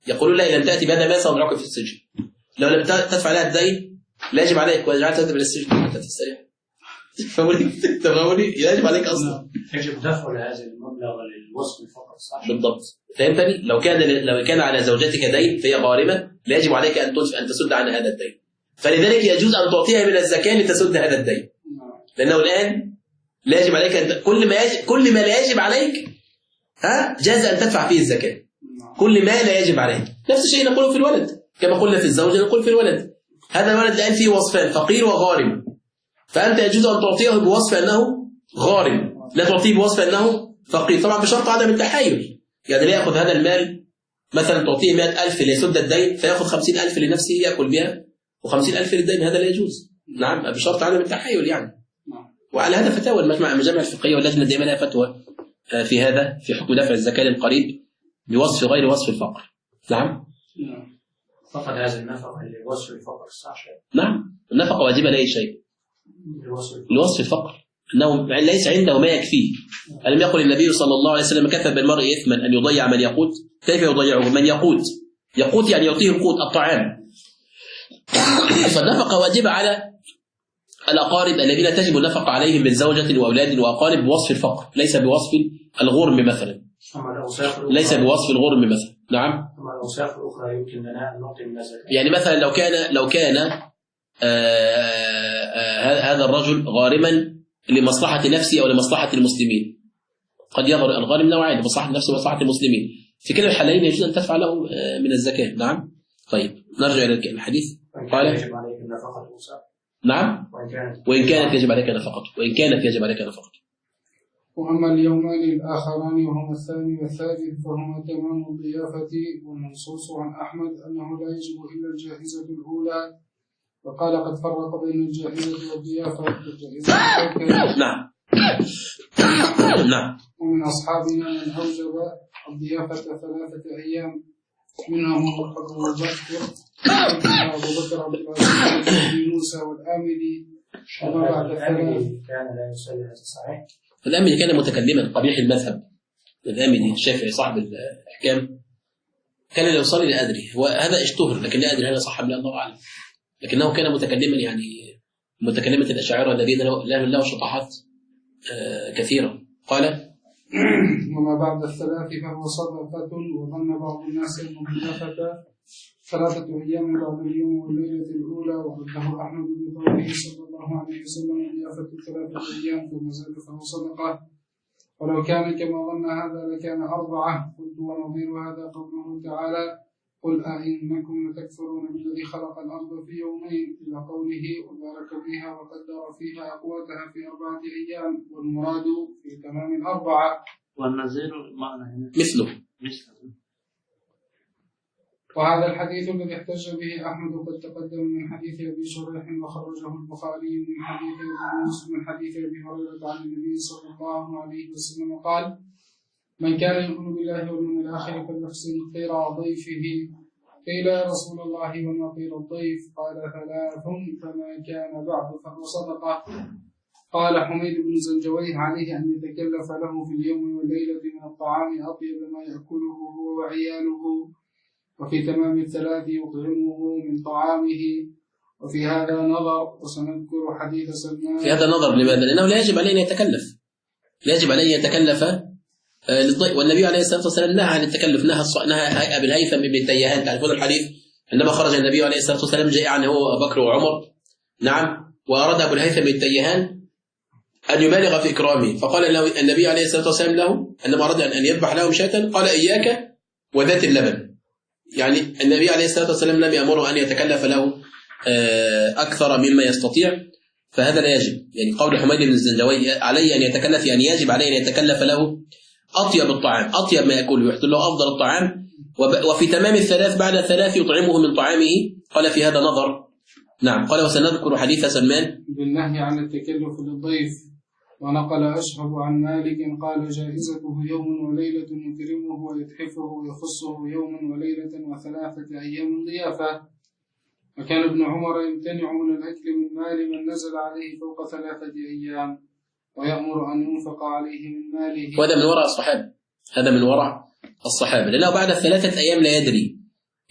Speaker 2: يقولون لا، إن لم تأتي بهذا المال سنضربك في السجن. لو لم تدفع لها الدين لا يجب عليك، وجعلت تذهب إلى السجن حتى تستريح. تفهموني؟ يجب عليك أصلا.
Speaker 4: يجب دفع هذا المبلغ للوصف الفقر، صح؟
Speaker 2: بالضبط. فهمتني؟ لو كان على زوجتك دين فهي غارمة، لا يجب عليك أن تسد عنها هذا الدين. فلذلك يجوز أن تعطيها من الزكاة لتسد هذا الدين. لأنه الآن لا يجب عليك أن كل ما لا يجب عليك جاز أن تدفع فيه الزكاة. كل ما لا يجب عليك. نفس الشيء نقوله في الولد، كما قلنا في الزوجة نقول في الولد. هذا الولد الآن فيه وصفان، فقير وغارم. فأنت يجوز أن تعطيه بوصف أنه غارم، لا تعطيه بوصف أنه فقير، طبعا بشرط عدم التحايل. يعني لا يأخذ هذا المال مثلا تعطيه 100,000 ليسد الدين فيأخذ 50,000 لنفسه يأكل بها و50,000 للدين، هذا لا يجوز. نعم، بشرط عدم التحايل يعني. وعلى هذا فتاوى المجامع الفقهية واللجنة دائما لها فتوى في هذا، في حكم دفع الزكاة للقريب بوصف غير وصف الفقر. نعم.
Speaker 4: فقد هذا النفقة لوصف الفقر، صح؟
Speaker 2: نعم، النفقة واجبة لأي شيء لوصف الفقر، أنه ليس عنده ما يكفيه. ألم يقل النبي صلى الله عليه وسلم كفى بالمرء إثما أن يضيع من يقوت؟ كيف يضيعه؟ من يقوت يعني يعطيه القوت، الطعام. فالنفقة واجبة على الأقارب الذين تجب النفقة عليهم من زوجة وأولاد وأقارب بوصف الفقر، ليس بوصف الغرم مثلا. ليس بوصف الغرم مثلا. نعم.
Speaker 4: أما الأوصاف الأخرى يمكن لنا أن نعطي من الزكاة.
Speaker 2: يعني مثلا لو كان هذا الرجل غارما لمصلحة نفسه أو لمصلحة المسلمين، قد يغرم الغارم نوعين، لمصلحة نفسه ومصلحة المسلمين، في كلا الحالين يجوز أن تدفع له من الزكاة. نعم. طيب نرجع إلى الحديث. قال
Speaker 4: يجب عليك نفقة الأوصاف.
Speaker 2: نعم. وإن كانت يجب عليك نفقته.
Speaker 3: وأما اليومان الآخران وهما الثاني والثالث فهما تمام الضيافة، والمنصوص عن أحمد أنه لا يجب إلا الجاهزة الأولى، وقال قد فرق بين الجاهزة والضيافة والجاهزة الثالثة.
Speaker 2: نعم.
Speaker 3: ومن أصحابنا من أوجب الضيافة 3 أيام، منهم أبو بكر عبد العزيز موسى والآمدي. وما بعد
Speaker 4: الآمدي كان لا يصلي، هذا صحيح؟
Speaker 2: الآمدي كان متكلما قبيح المذهب. الآمدي الشافعي صاحب الأحكام كان لا يصلي، لا أدري، وهذا اشتهر لكن لا أدري هذا صح أم لا، الله أعلم. لكنه كان متكلما، يعني متكلمة الأشاعرة الذين له شطحات كثيرة. قال
Speaker 3: وما بعد الثلاث فهو صدقة، وظن بعض الناس أن الضيافة 3 أيام بعد اليوم والليلة الأولى، ورده أحمد بقوله صلى الله عليه وسلم الضيافة 3 أيام ثم زاد فهو صدقة. ولو كان كما ظن هذا لكان 4. قلت ونظير هذا قوله تعالى قل أئنكم لتكفرون بالذي خلق الأرض في يومين، إلى قوله وبارك فيها وقدر فيها أقواتها في 4 أيام، والمراد في تمام 4.
Speaker 5: والنظير معنى
Speaker 2: مثله.
Speaker 3: وهذا الحديث الذي احتج به أحمد قد تقدم من حديث أبي شريح، وخرجه البخاري من حديث يونس من حديث أبي هريرة عن النبي صلى الله عليه وسلم قال من كان يؤمن بالله واليوم الآخر فليحسن قير ضيفه. قيل يا رسول الله وما قيل الضيف؟ قال 3، فما كان بعد فهو صدقة. قال حميد بن زنجويه عليه أن يتكلف له في اليوم والليلة من الطعام أطيب ما يأكله هو وعياله، وفي تمام 3 يطعمه من طعامه. وفي هذا نظر، وسنذكر حديث سلمان.
Speaker 2: في هذا نظر لماذا؟ لأنه لا يجب عليه أن يتكلف، لا يجب عليه أن يتكلف للضيف. والنبي عليه الصلاة والسلام نهى عن التكلف، نهى أبي الهيثم بن تيهان. تعرفون الحديث؟ عندما خرج النبي عليه الصلاة والسلام جائعا هو وأبو بكر وعمر، نعم، وأراد أبو الهيثم بن تيهان أن يبالغ في إكرامه، فقال له النبي عليه الصلاة والسلام له عندما أراد أن يذبح لهم شاة قال إياك وذات اللبن. يعني النبي عليه الصلاة والسلام لم يأمره أن يتكلف له أكثر مما يستطيع، فهذا لا يجب. يعني قول حميد بن الزنجوي عليه أن يتكلف، يعني يجب عليه أن يتكلف له أطيب الطعام، أطيب ما يأكله، يحط له أفضل الطعام، وفي تمام 3 بعد 3 يطعمه من طعامه. قال في هذا نظر. نعم. قال وسنذكر حديث سلمان
Speaker 3: بالنهي عن التكلف للضيف. ونقل أشهب عن مالك قال جائزته يوم وليلة يكرمه ويتحفه ويخصه يوما وليلة و3 أيام ضيافة. وكان ابن عمر يمتنع من الأكل من مال من نزل عليه فوق 3 أيام، ويأمر أن ينفق عليه من ماله.
Speaker 2: وهذا من وراء الصحابة، هذا من وراء الصحابة، لأنه بعد 3 أيام لا يدري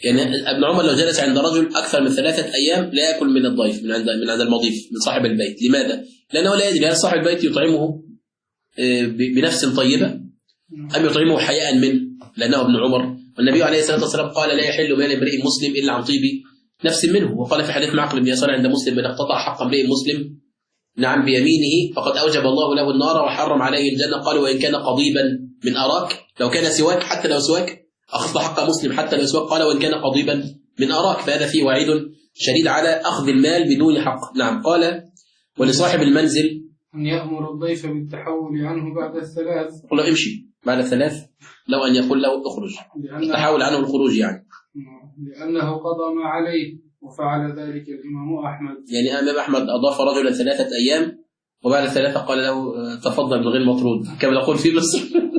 Speaker 2: يعني ابن عمر لو جلس عند رجل أكثر من 3 أيام لا يأكل من الضيف من عند المضيف من صاحب البيت. لماذا؟ لأنه لا يدري هل صاحب البيت يطعمه بنفس طيبة أم يطعمه حياء منه، لأنه ابن عمر. والنبي عليه الصلاة والسلام قال لا يحل مال امرئ مسلم إلا عن طيب نفس منه. وقال في حديث معقل بن يسار عند مسلم من اقتطع حق امرئ مسلم نعم بيمينه فقد أوجب الله له النار وحرم عليه الجنة. قال وإن كان قضيبا من أراك، لو كان سواك حتى لو سواك أخذ حق مسلم حتى لو سواك. قال وإن كان قضيبا من أراك، فهذا فيه وعيد شديد على أخذ المال بدون حق. نعم. قال ولصاحب المنزل
Speaker 3: أن يأمر الضيف بالتحول عنه بعد 3.
Speaker 2: قل له امشي بعد 3، لو أن يقول له اخرج، التحول عنه الخروج يعني.
Speaker 3: لأنه قضى ما عليه وفعل ذلك الإمام أحمد.
Speaker 2: يعني الإمام أحمد أضاف رجلا 3 أيام وبعد 3 قال له تفضل من غير مطرود كما نقول في مصر.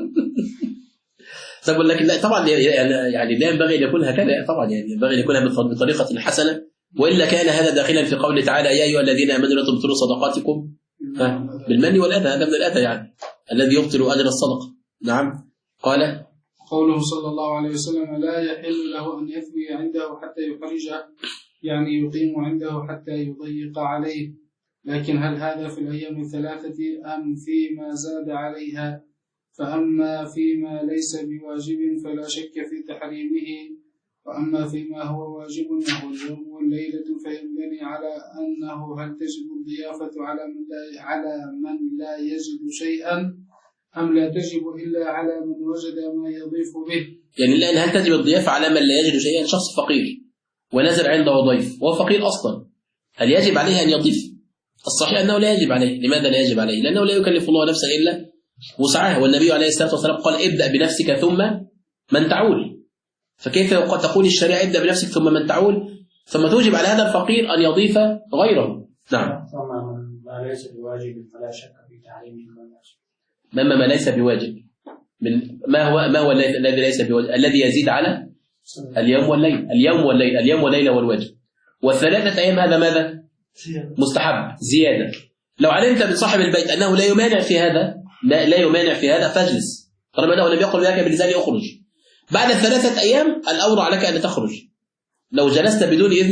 Speaker 2: طب لكن لا طبعا يعني لا ينبغي أن يكون هكذا طبعا، يعني ينبغي أن يكون بطريقة حسنة، وإلا كان هذا داخلا في قوله تعالى يا أيها الذين آمنوا لا تبطلوا صدقاتكم بالمن والأذى. هذا من الأذى يعني الذي يبطل أجر الصدقة. نعم. قال
Speaker 3: قوله صلى الله عليه وسلم لا يحل له أن يثوي عنده حتى يخرجه، يعني يقيم عنده حتى يضيق عليه. لكن هل هذا في الأيام 3 أم فيما زاد عليها؟ فأما فيما ليس بواجب فلا شك في تحريمه، وأما فيما هو واجب وهو اليوم والليلة فينبني على أنه هل تجب الضيافة على من لا يجد شيئا أم لا تجب إلا على من وجد ما يضيف به.
Speaker 2: يعني الآن هل تجب الضيافة على من لا يجد شيئا؟ شخص فقير ونزل عنده ضيف وهو فقير أصلا، هل يجب عليه أن يضيف؟ الصحيح أنه لا يجب عليه. لماذا لا يجب عليه؟ لأنه لا يكلف الله نفسا إلا وسعها، والنبي عليه الصلاة والسلام قال ابدأ بنفسك ثم من تعول. فكيف تقول الشريعة ابدأ بنفسك ثم من تعول، ثم توجب على هذا الفقير أن يضيف غيره. نعم.
Speaker 4: ثم ما ليس بواجب فلا شك في تحريمه.
Speaker 2: ما ليس بواجب من ما هو الذي ليس بواجب؟ الذي يزيد على اليوم والليلة والواجب. والثلاثة أيام هذا ماذا؟ مستحب زيادة. لو علمت من صاحب البيت أنه لا يمانع في هذا فاجلس، طالما أنه لم يقل لك بلسان أخرج. بعد 3 أيام الأورع لك أن تخرج. لو جلست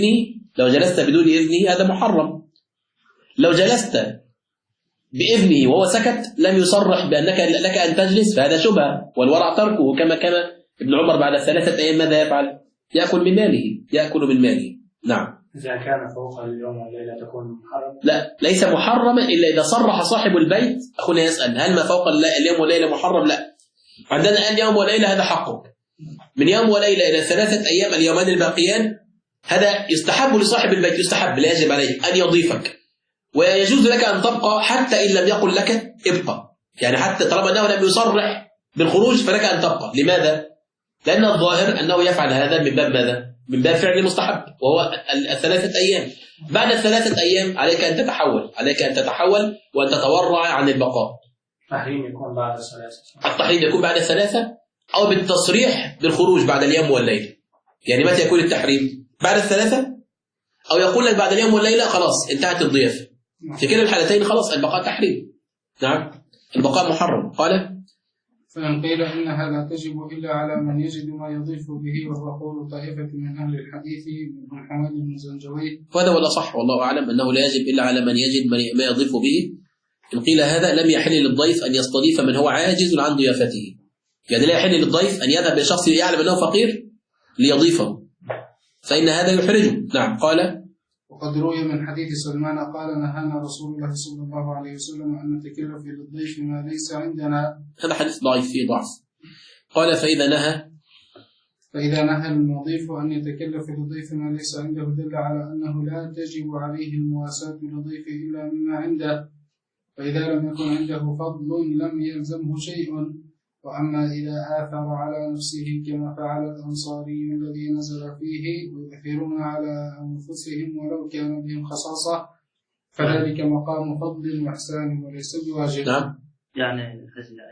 Speaker 2: بدون إذنه هذا محرم. لو جلست بإذنه وهو سكت لم يصرح بأنك لك أن تجلس فهذا شبهة، والورع تركه. كما ابن عمر بعد 3 أيام ماذا يفعل؟ يأكل من ماله. نعم.
Speaker 4: إذا كان فوق اليوم والليلة تكون محرم؟
Speaker 2: لا، ليس محرما إلا إذا صرح صاحب البيت. أخونا يسأل هل ما فوق اليوم والليلة محرم؟ لا، عندنا اليوم والليلة هذا حقك. من يوم وليلة إلى 3 أيام اليومان الباقيان هذا يستحب لصاحب البيت، يستحب لا يجب عليه أن يضيفك، ويجوز لك أن تبقى حتى إن لم يقل لك ابقى، يعني حتى طالما أنه لم يصرح بالخروج فلك أن تبقى. لماذا؟ لأن الظاهر أنه يفعل هذا من باب ماذا؟ من باب فعل مستحب، وهو 3 أيام. بعد 3 أيام عليك أن تتحول وأن تتورع عن البقاء.
Speaker 4: التحريم يكون بعد 3.
Speaker 2: التحريم يكون بعد 3 أو بالتصريح بالخروج بعد اليوم والليلة. يعني متى يكون التحريم؟ بعد 3 أو يقول لك بعد اليوم والليلة خلاص انتهت الضيافة. في كلا الحالتين خلاص البقاء تحريم. نعم، البقاء محرم. قال
Speaker 3: فإن قيل إنها لا تجب إلا على من يجد ما يضيف به، وهو قول طائفة من أهل الحديث من حماد بن زنجوي،
Speaker 2: وهذا ولا صح والله أعلم أنه لا يجب إلا على من يجد ما يضيف به. إن قيل هذا لم يحل للضيف أن يستضيف من هو عاجز عن ضيافته، يعني لا يحل للضيف أن يذهب لشخص يعلم أنه فقير ليضيفه، فإن هذا يحرجه. نعم. قال
Speaker 3: وقد روي من حديث سلمان قال نهانا رسول الله صلى الله عليه وسلم أن نتكلف للضيف ما ليس عندنا.
Speaker 2: هذا حديث ضعيف فيه ضعف. قال فإذا نهى
Speaker 3: المضيف أن يتكلف للضيف ما ليس عنده دل على أنه لا تجب عليه المواساة للضيف إلا مما عنده، فإذا لم يكن عنده فضل لم يلزمه شيء. وأما إذا آثر على نفسه كما فعل الأنصاري الذي نزل فيه ويؤثرون على أنفسهم ولو كان بهم خصاصة، فذلك مقام فضل وإحسان وليس بواجب.
Speaker 2: نعم.
Speaker 5: يعني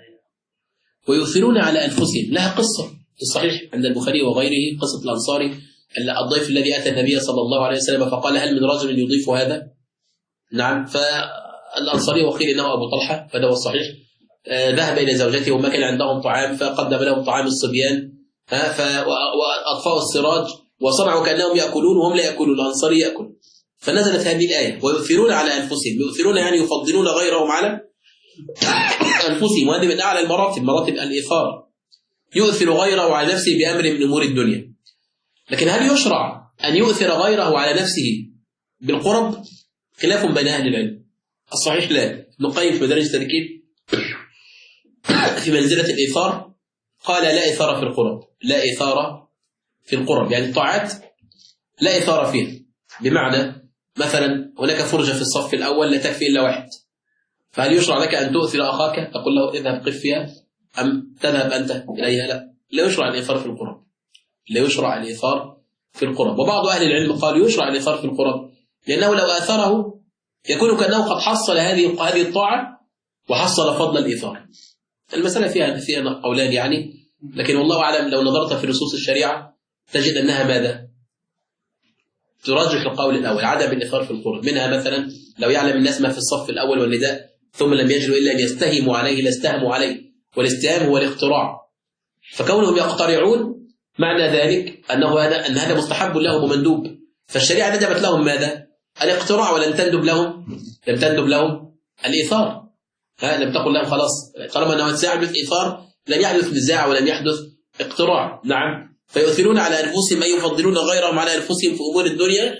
Speaker 2: ويؤثرون على أنفسهم لها قصة في الصحيح عند البخاري وغيره، قصة الأنصاري الضيف الذي أتى النبي صلى الله عليه وسلم فقال هل من رجل يضيف هذا؟ نعم. فالأنصاري وقيل إنه أبو طلحة، فده هو الصحيح. ذهب إلى زوجته وما كان عندهم طعام فقدم لهم طعام الصبيان، وأطفأوا السراج وصنعوا كأنهم يأكلون وهم لا يأكلون، الأنصاري يأكل. فنزلت هذه الآية ويؤثرون على أنفسهم، يؤثرون يعني يفضلون غيرهم على أنفسهم، وهذه من أعلى المراتب، مراتب الإيثار. يؤثر غيره على نفسه بأمر من أمور الدنيا. لكن هل يشرع أن يؤثر غيره على نفسه بالقرب؟ خلاف بين أهل العلم. الصحيح لا. ابن القيم في مدارج التركيب في منزلة الإيثار قال لا إيثار في القرب، لا إيثار في القرب، يعني الطاعات لا إيثار فيها. بمعنى مثلا هناك فرجة في الصف الأول لا تكفي إلا واحد، فهل يشرع لك أن تؤثر أخاك تقول له اذهب قف فيها أم تذهب أنت إليها؟ لا، لا يشرع الإيثار في القرب، لا يشرع الإيثار في القرب. وبعض أهل العلم قالوا يشرع الإيثار في القرب، لأنه لو آثره يكون كأنه قد حصل هذه الطاعة وحصل فضل الإيثار. المسألة فيها قولان يعني، لكن والله أعلم لو نظرت في نصوص الشريعة تجد أنها ماذا؟ ترجح القول الأول، عدم الإيثار في القرب. منها مثلا لو يعلم الناس ما في الصف الأول والنداء ثم لم يجدوا إلا أن يستهموا عليه لاستهموا عليه، والاستهام هو الاقتراع، فكونهم يقترعون معنى ذلك أن هذا مستحب لهم ومندوب، فالشريعة ندبت لهم ماذا؟ الاقتراع، ولم تندب لهم الإيثار. لم تقل لهم خلاص طالما أنه سيحدث إيثار لم يحدث نزاع ولم يحدث اقتراع. نعم، فيؤثرون على أنفسهم أي يفضلون غيرهم على أنفسهم في أمور الدنيا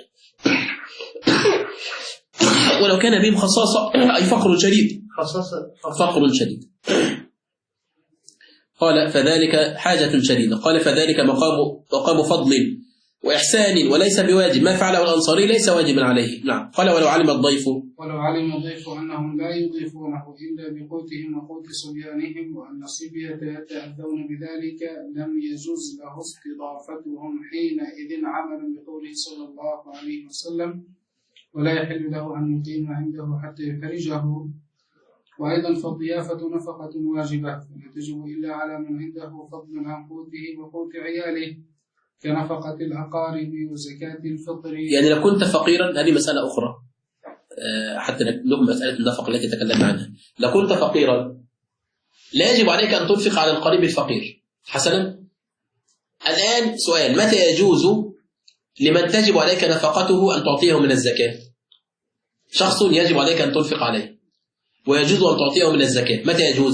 Speaker 2: ولو كان بهم خصاصة أي فقر شديد. فقر شديد. قال فذلك حاجة شديدة. قال فذلك مقام فضل وإحسان وليس بواجب، ما فعله الأنصاري ليس واجبا عليه. نعم. قال ولو علم الضيف
Speaker 3: أنهم لا يضيفونه إلا بقوتهم وقوت صبيانهم وأن الصبية يتأذون بذلك لم يجوز له استضافتهم حينئذ عملا بقوله صلى الله عليه وسلم ولا يحل له أن يقيم عنده حتى يخرجه. وأيضا فالضيافة نفقة واجبة فلا تجب إلا على من عنده فضل عن قوته وقوت عياله كنفقة الأقارب وزكاة الفطر.
Speaker 2: يعني لو كنت فقيرا، هذه مسألة أخرى حتى نكمل مسألة النفقة التي تكلمنا عنها. لو كنت فقيرا لا يجب عليك أن تنفق على القريب الفقير. حسنا، الآن سؤال: متى يجوز لمن تجب عليك نفقته أن تعطيه من الزكاة؟ شخص يجب عليك أن تنفق عليه ويجوز أن تعطيه من الزكاة، متى يجوز؟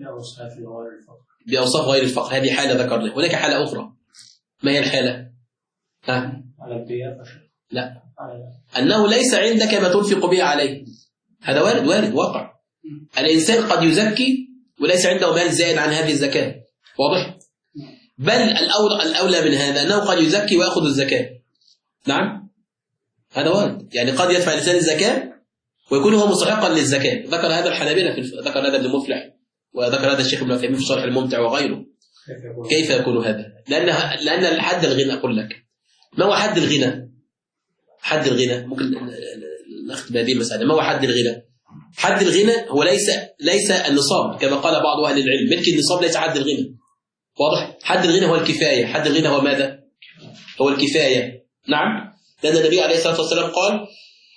Speaker 2: بأوصاف غير الفقر. هذه حالة ذكرنا. هناك حالة أخرى، ما هي الحالة؟
Speaker 4: على الضيافة.
Speaker 2: لا، أنه ليس عندك ما تنفق به عليه. هذا وارد واقع. الإنسان قد يزكي وليس عنده مال زائد عن هذه الزكاة. واضح؟ بل الأولى من هذا أنه قد يزكي ويأخذ الزكاة. نعم، هذا وارد. يعني قد يدفع الإنسان الزكاة ويكون هو مستحقا للزكاة. ذكر هذا الحنابلة ذكر هذا ابن مفلح، وذكر هذا الشيخ ابن عثيمين في الشرح الممتع وغيره. كيف يكون هذا؟ لأن الحد الغنى. أقول لك ما هو حد الغنى؟ حد الغنى ممكن ناخذ بهذه المسألة. ما هو حد الغنى؟ حد الغنى هو ليس النصاب كما قال بعض أهل العلم. ملك النصاب ليس حد الغنى. واضح؟ حد الغنى هو الكفاية. حد الغنى هو ماذا؟ هو الكفاية. نعم، لأن النبي عليه الصلاة والسلام قال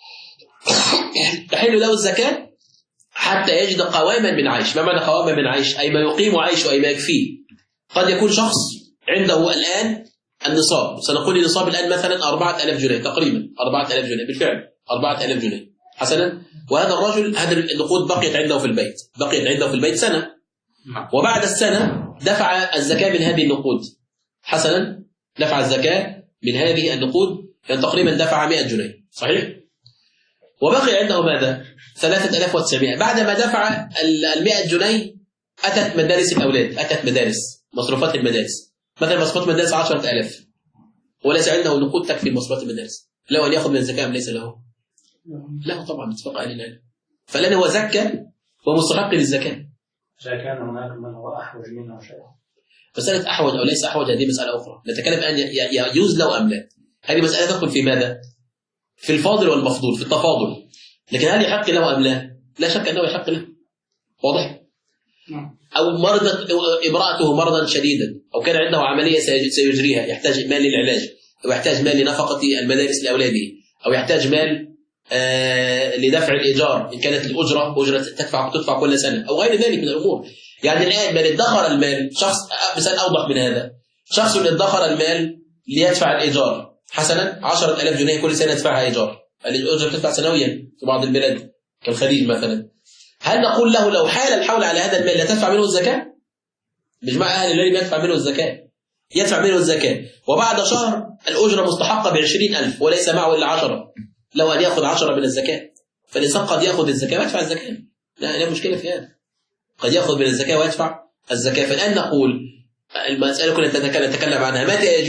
Speaker 2: تحل له الزكاة حتى يجد قواما من عيش. ما معنى قواما من عيش؟ أي ما يقيم عيشه، أي ما يكفيه. قد يكون شخص عنده الآن النصاب، سنقول النصاب الآن مثلا 4000 جنيه تقريبا، 4000 جنيه بالفعل، 4000 جنيه حسنا. وهذا الرجل هذا النقود بقيت عنده في البيت سنة، وبعد السنة دفع الزكاة من هذه النقود. حسنا، دفع الزكاة من هذه النقود، يعني تقريبا دفع 100 جنيه صحيح؟ وبقي عنده ماذا؟ 3900. بعد ما دفع 100 جنيه أتت مدارس الأولاد، أتت مصروفات المدارس، مثلا مصروفات المدارس 10,000، وليس عنده نقود تكفي مصروفات المدارس. له أن يأخذ من الزكاة أم ليس له؟ له طبعا باتفاق أهل العلم. فلأنه هو زكى ومستحق للزكاة.
Speaker 4: إذا كان هناك من هو أحوج منه شيء.
Speaker 2: مسألة أحوج أو ليس أحوج هذه مسألة أخرى، نتكلم أن يجوز له أم لا. هذه مسألة تدخل في ماذا؟ في الفاضل والمفضول، في التفاضل. لكن هل يحق له أم لا؟ لا شك أنه يحق له. واضح؟ أو مرضت امرأته مرضا شديدا، أو كان عنده عملية سيجريها يحتاج مال للعلاج، أو يحتاج مال لنفقة المدارس لأولاده، أو يحتاج مال لدفع الإيجار إن كانت أجرة تدفع كل سنة، أو غير ذلك من الأمور. يعني الآن من ادخر المال، شخص مثال أوضح من هذا، شخص ادخر المال ليدفع الإيجار حسنا 10,000 جنيه كل سنة يدفعها إيجار، الأجرة تدفع سنويا في بعض البلاد كالخليج مثلا، هل نقول له لو حال الحول على هذا المال لا تدفع منه الزكاة؟ بإجماع أهل العلم يدفع منه الزكاة، يدفع منه الزكاة، وبعد شهر الأجرة مستحقة ب20,000 وليس معه إلا 10، لو أن يأخذ 10 من الزكاة، فالإنسان قد يأخذ الزكاة ويدفع الزكاة، لا مشكلة في هذا، قد يأخذ من الزكاة ويدفع الزكاة. فالآن نقول المسألة كنا نتكلم عنها،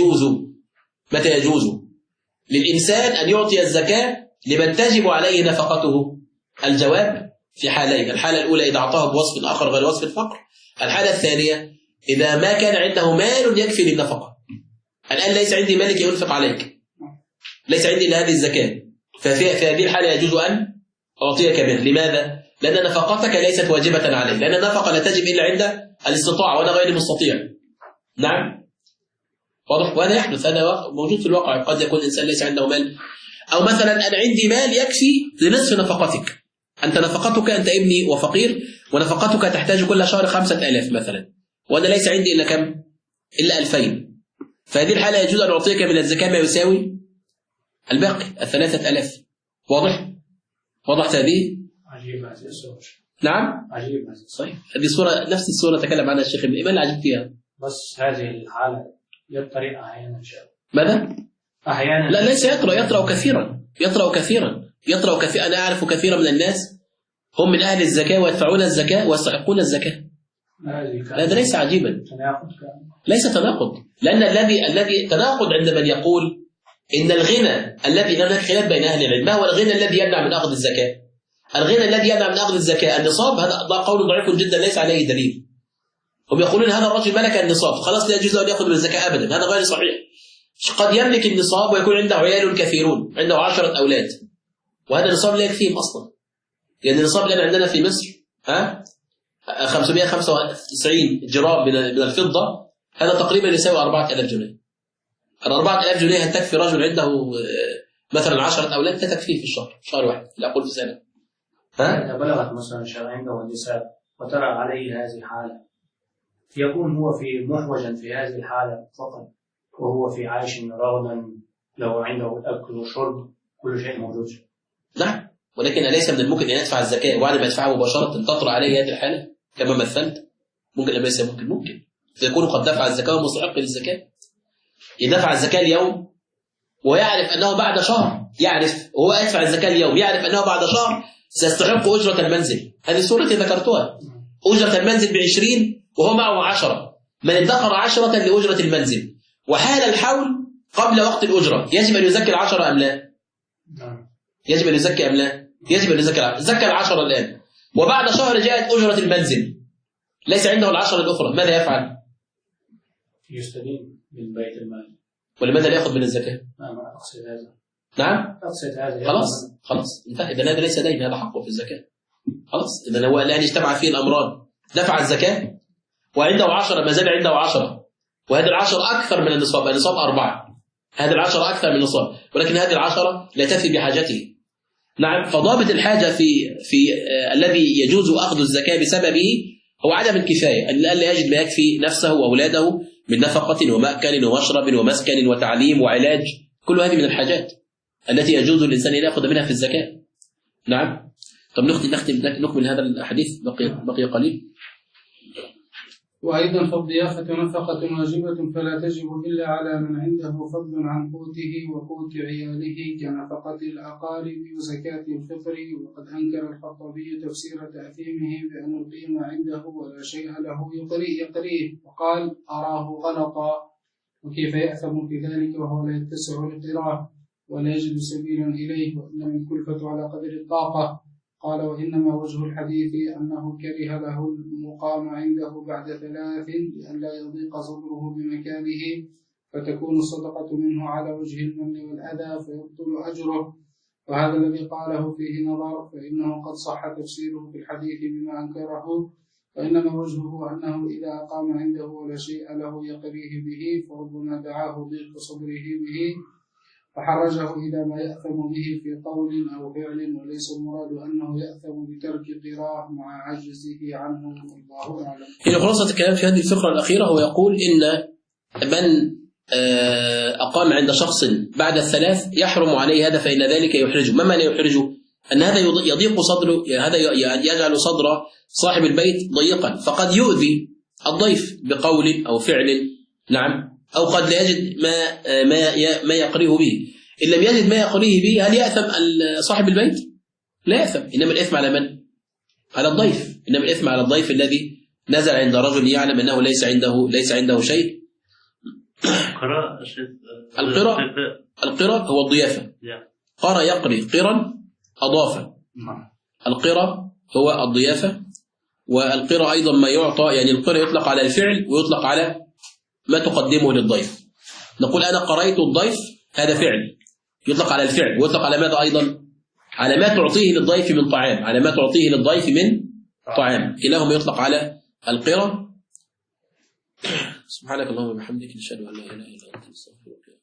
Speaker 2: متى يجوز للإنسان أن يعطي الزكاة لمن تجب عليه نفقته؟ الجواب في حالين، الحالة الأولى إذا أعطاه بوصف آخر غير وصف الفقر، الحالة الثانية إذا ما كان عنده مال يكفي للنفقة. الآن ليس عندي مالك ينفق عليك، ليس عندي إلا هذه الزكاة، ففي هذه الحالة يجوز أن أعطيك منه. لماذا؟ لأن نفقتك ليست واجبة عليه، لأن النفقة لا تجب إلا عند الاستطاعة وأنا غير مستطيع. نعم واضح، وهذا يحدث، هذا موجود في الواقع، قد يكون الإنسان ليس عنده مال، أو مثلا أنا عندي مال يكفي لنصف نفقتك، أنت نفقتك أنت ابني وفقير ونفقتك تحتاج كل شهر 5,000 مثلا، وأنا ليس عندي إلا كم؟ إلا 2,000، فهذه الحالة يجوز أن أعطيك من الزكاة ما يساوي الباقي 3,000. واضح؟ وضحت هذه؟
Speaker 4: عجيب هذه الصورة.
Speaker 2: نعم؟
Speaker 4: عجيب هذه
Speaker 2: صحيح، هذه صورة نفس الصورة تكلم عنها الشيخ ابن، ما اللي عجبت فيها؟
Speaker 4: بس هذه الحالة يطري أحيانا شيء.
Speaker 2: ماذا؟
Speaker 4: أحيانا
Speaker 2: لا ليس يطرأ كثيرا. أنا أعرف كثيرا من الناس هم من أهل الزكاة ويدفعون الزكاة ويستحقون الزكاة. هذا ليس عجيبا، ليس تناقض، لأن الذي تناقض عند من يقول إن الغنى الذي، هناك خلاف بين أهل العلم، ما هو الغنى الذي يمنع من أخذ الزكاة؟ الغنى الذي يمنع من أخذ الزكاة النصاب، هذا قول ضعيف جدا ليس عليه دليل. هم يقولون هذا الرجل ملك النصاب خلاص لا يجوز له أن يأخذ من الزكاة أبدا، هذا غير صحيح. قد يملك النصاب ويكون عنده عيال كثيرون، عنده 10 أولاد، وهذا النصاب لا يكفيهم أصلا، لأن النصاب الآن عندنا في مصر 595 جرام من الفضة، هذا تقريبا يساوي 4,000 جنيه. 4,000 جنيه هل تكفي رجل عنده مثلا 10 أولاد؟ لا تكفيه في الشهر، شهر واحد، لا أقول في سنة.
Speaker 4: إذا بلغت مثلا شهر عنده النساء وترى عليه هذه الحالة، يكون هو في محوجا في هذه الحالة فقط، وهو في عيش رغدا، لو عنده أكل وشرب كل شيء موجود.
Speaker 2: نعم، ولكن أليس من الممكن أن يدفع الزكاة وبعد ما يدفعها مباشرة تطرأ عليه هذه الحالة كما مثلت؟ ممكن أم ليس ممكن فيكون قد دفع الزكاة ومستحق للزكاة. يدفع الزكاة اليوم ويعرف أنه بعد شهر، يعرف وهو يدفع الزكاة اليوم يعرف أنه بعد شهر سيستحق أجرة المنزل. هذه الصورة التي ذكرتها، أجرة المنزل ب20 وهو معه 10، من ادخر 10 لأجرة المنزل وحال الحول قبل وقت الأجرة، يجب أن يزكي 10 أم لا؟ يجب أن يزكي أم لا؟ يجب أن يزكي. زكى 10 الآن، وبعد شهر جاءت أجرة المنزل، ليس عنده 10 الأخرى، ماذا يفعل؟
Speaker 4: يستدين من بيت المال.
Speaker 2: ولماذا لا يأخذ من الزكاة؟
Speaker 4: أقصد هذا.
Speaker 2: نعم؟
Speaker 4: أقصد هذا.
Speaker 2: خلاص انتهى، إذا هذا ليس دين، هذا حقه في الزكاة. خلاص، إذا هو الآن اجتمع فيه الأمران، دفع الزكاة وعنده 10، ما زال عنده 10، وهذه 10 أكثر من النصاب، النصاب 4، هذه 10 أكثر من النصاب، ولكن هذه 10 لا تفي بحاجته. نعم، فضابط الحاجة في الذي يجوز أخذ الزكاة بسببه هو عدم الكفاية، أن لا يجد ما يكفي نفسه وأولاده من نفقة ومأكل ومشرب ومسكن وتعليم وعلاج، كل هذه من الحاجات التي يجوز الإنسان أن يأخذ منها في الزكاة. نعم. طب نكمل هذا الحديث، بقي قليل.
Speaker 3: وأيضا فالضيافة نفقة واجبة فلا تجب إلا على من عنده فضل عن قوته وقوت عياله كنفقة الأقارب وزكاة الفطر. وقد أنكر الخطابي تفسير تأثيمه بأن القيم عنده ولا شيء له يقريه، وقال أراه غلطا، وكيف يأثم في ذلك وهو لا يتسع لقراه ولا يجد سبيلا إليه، وإنما الكلفة على قدر الطاقة. قال وإنما وجه الحديث أنه كره له المقام عنده بعد 3 لئلا يضيق صدره بمكانه، فتكون الصدقة منه على وجه المن والأذى فيبطل أجره. وهذا الذي قاله فيه نظر، فإنه قد صح تفسيره في الحديث بما أنكره، وإنما وجهه أنه إذا أقام عنده ولا شيء له يقريه به فربما دعاه ضيق صدره به فحرجه إلى ما يأثم به في قول أو فعل، وليس المراد أنه يأثم بترك قراه مع عجزه عنه، والله أعلم.
Speaker 2: خلاصة الكلام في هذه الفقرة الأخيرة هو يقول إن من أقام عند شخص بعد الثلاث يحرم عليه هذا، فإن ذلك يحرجه. ما معنى يحرجه؟ أن هذا يضيق صدره، هذا يجعل صدر صاحب البيت ضيقا، فقد يؤذي الضيف بقول أو فعل، نعم، أو قد لا يجد ما يقريه به. إن لم يجد ما يقريه به هل يأثم صاحب البيت؟ لا يأثم، إنما الإثم على من؟ على الضيف. إنما الإثم على الضيف الذي نزل عند رجل يعلم أنه ليس عنده شيء. القراء هو الضيافة. قرى يقري قرا أضاف. القرى هو الضيافة، والقرى أيضا ما يعطى، يعني القرى يطلق على الفعل ويطلق على ما تقدمه للضيف. نقول أنا قريت الضيف، هذا فعل يطلق على الفعل، ويطلق على ماذا أيضا؟ على ما تعطيه للضيف من طعام، على ما تعطيه للضيف من طعام، كلاهما يطلق على القرى. سبحانك اللهم وبحمدك، نشهد أن لا إله إلا أنت، نستغفرك.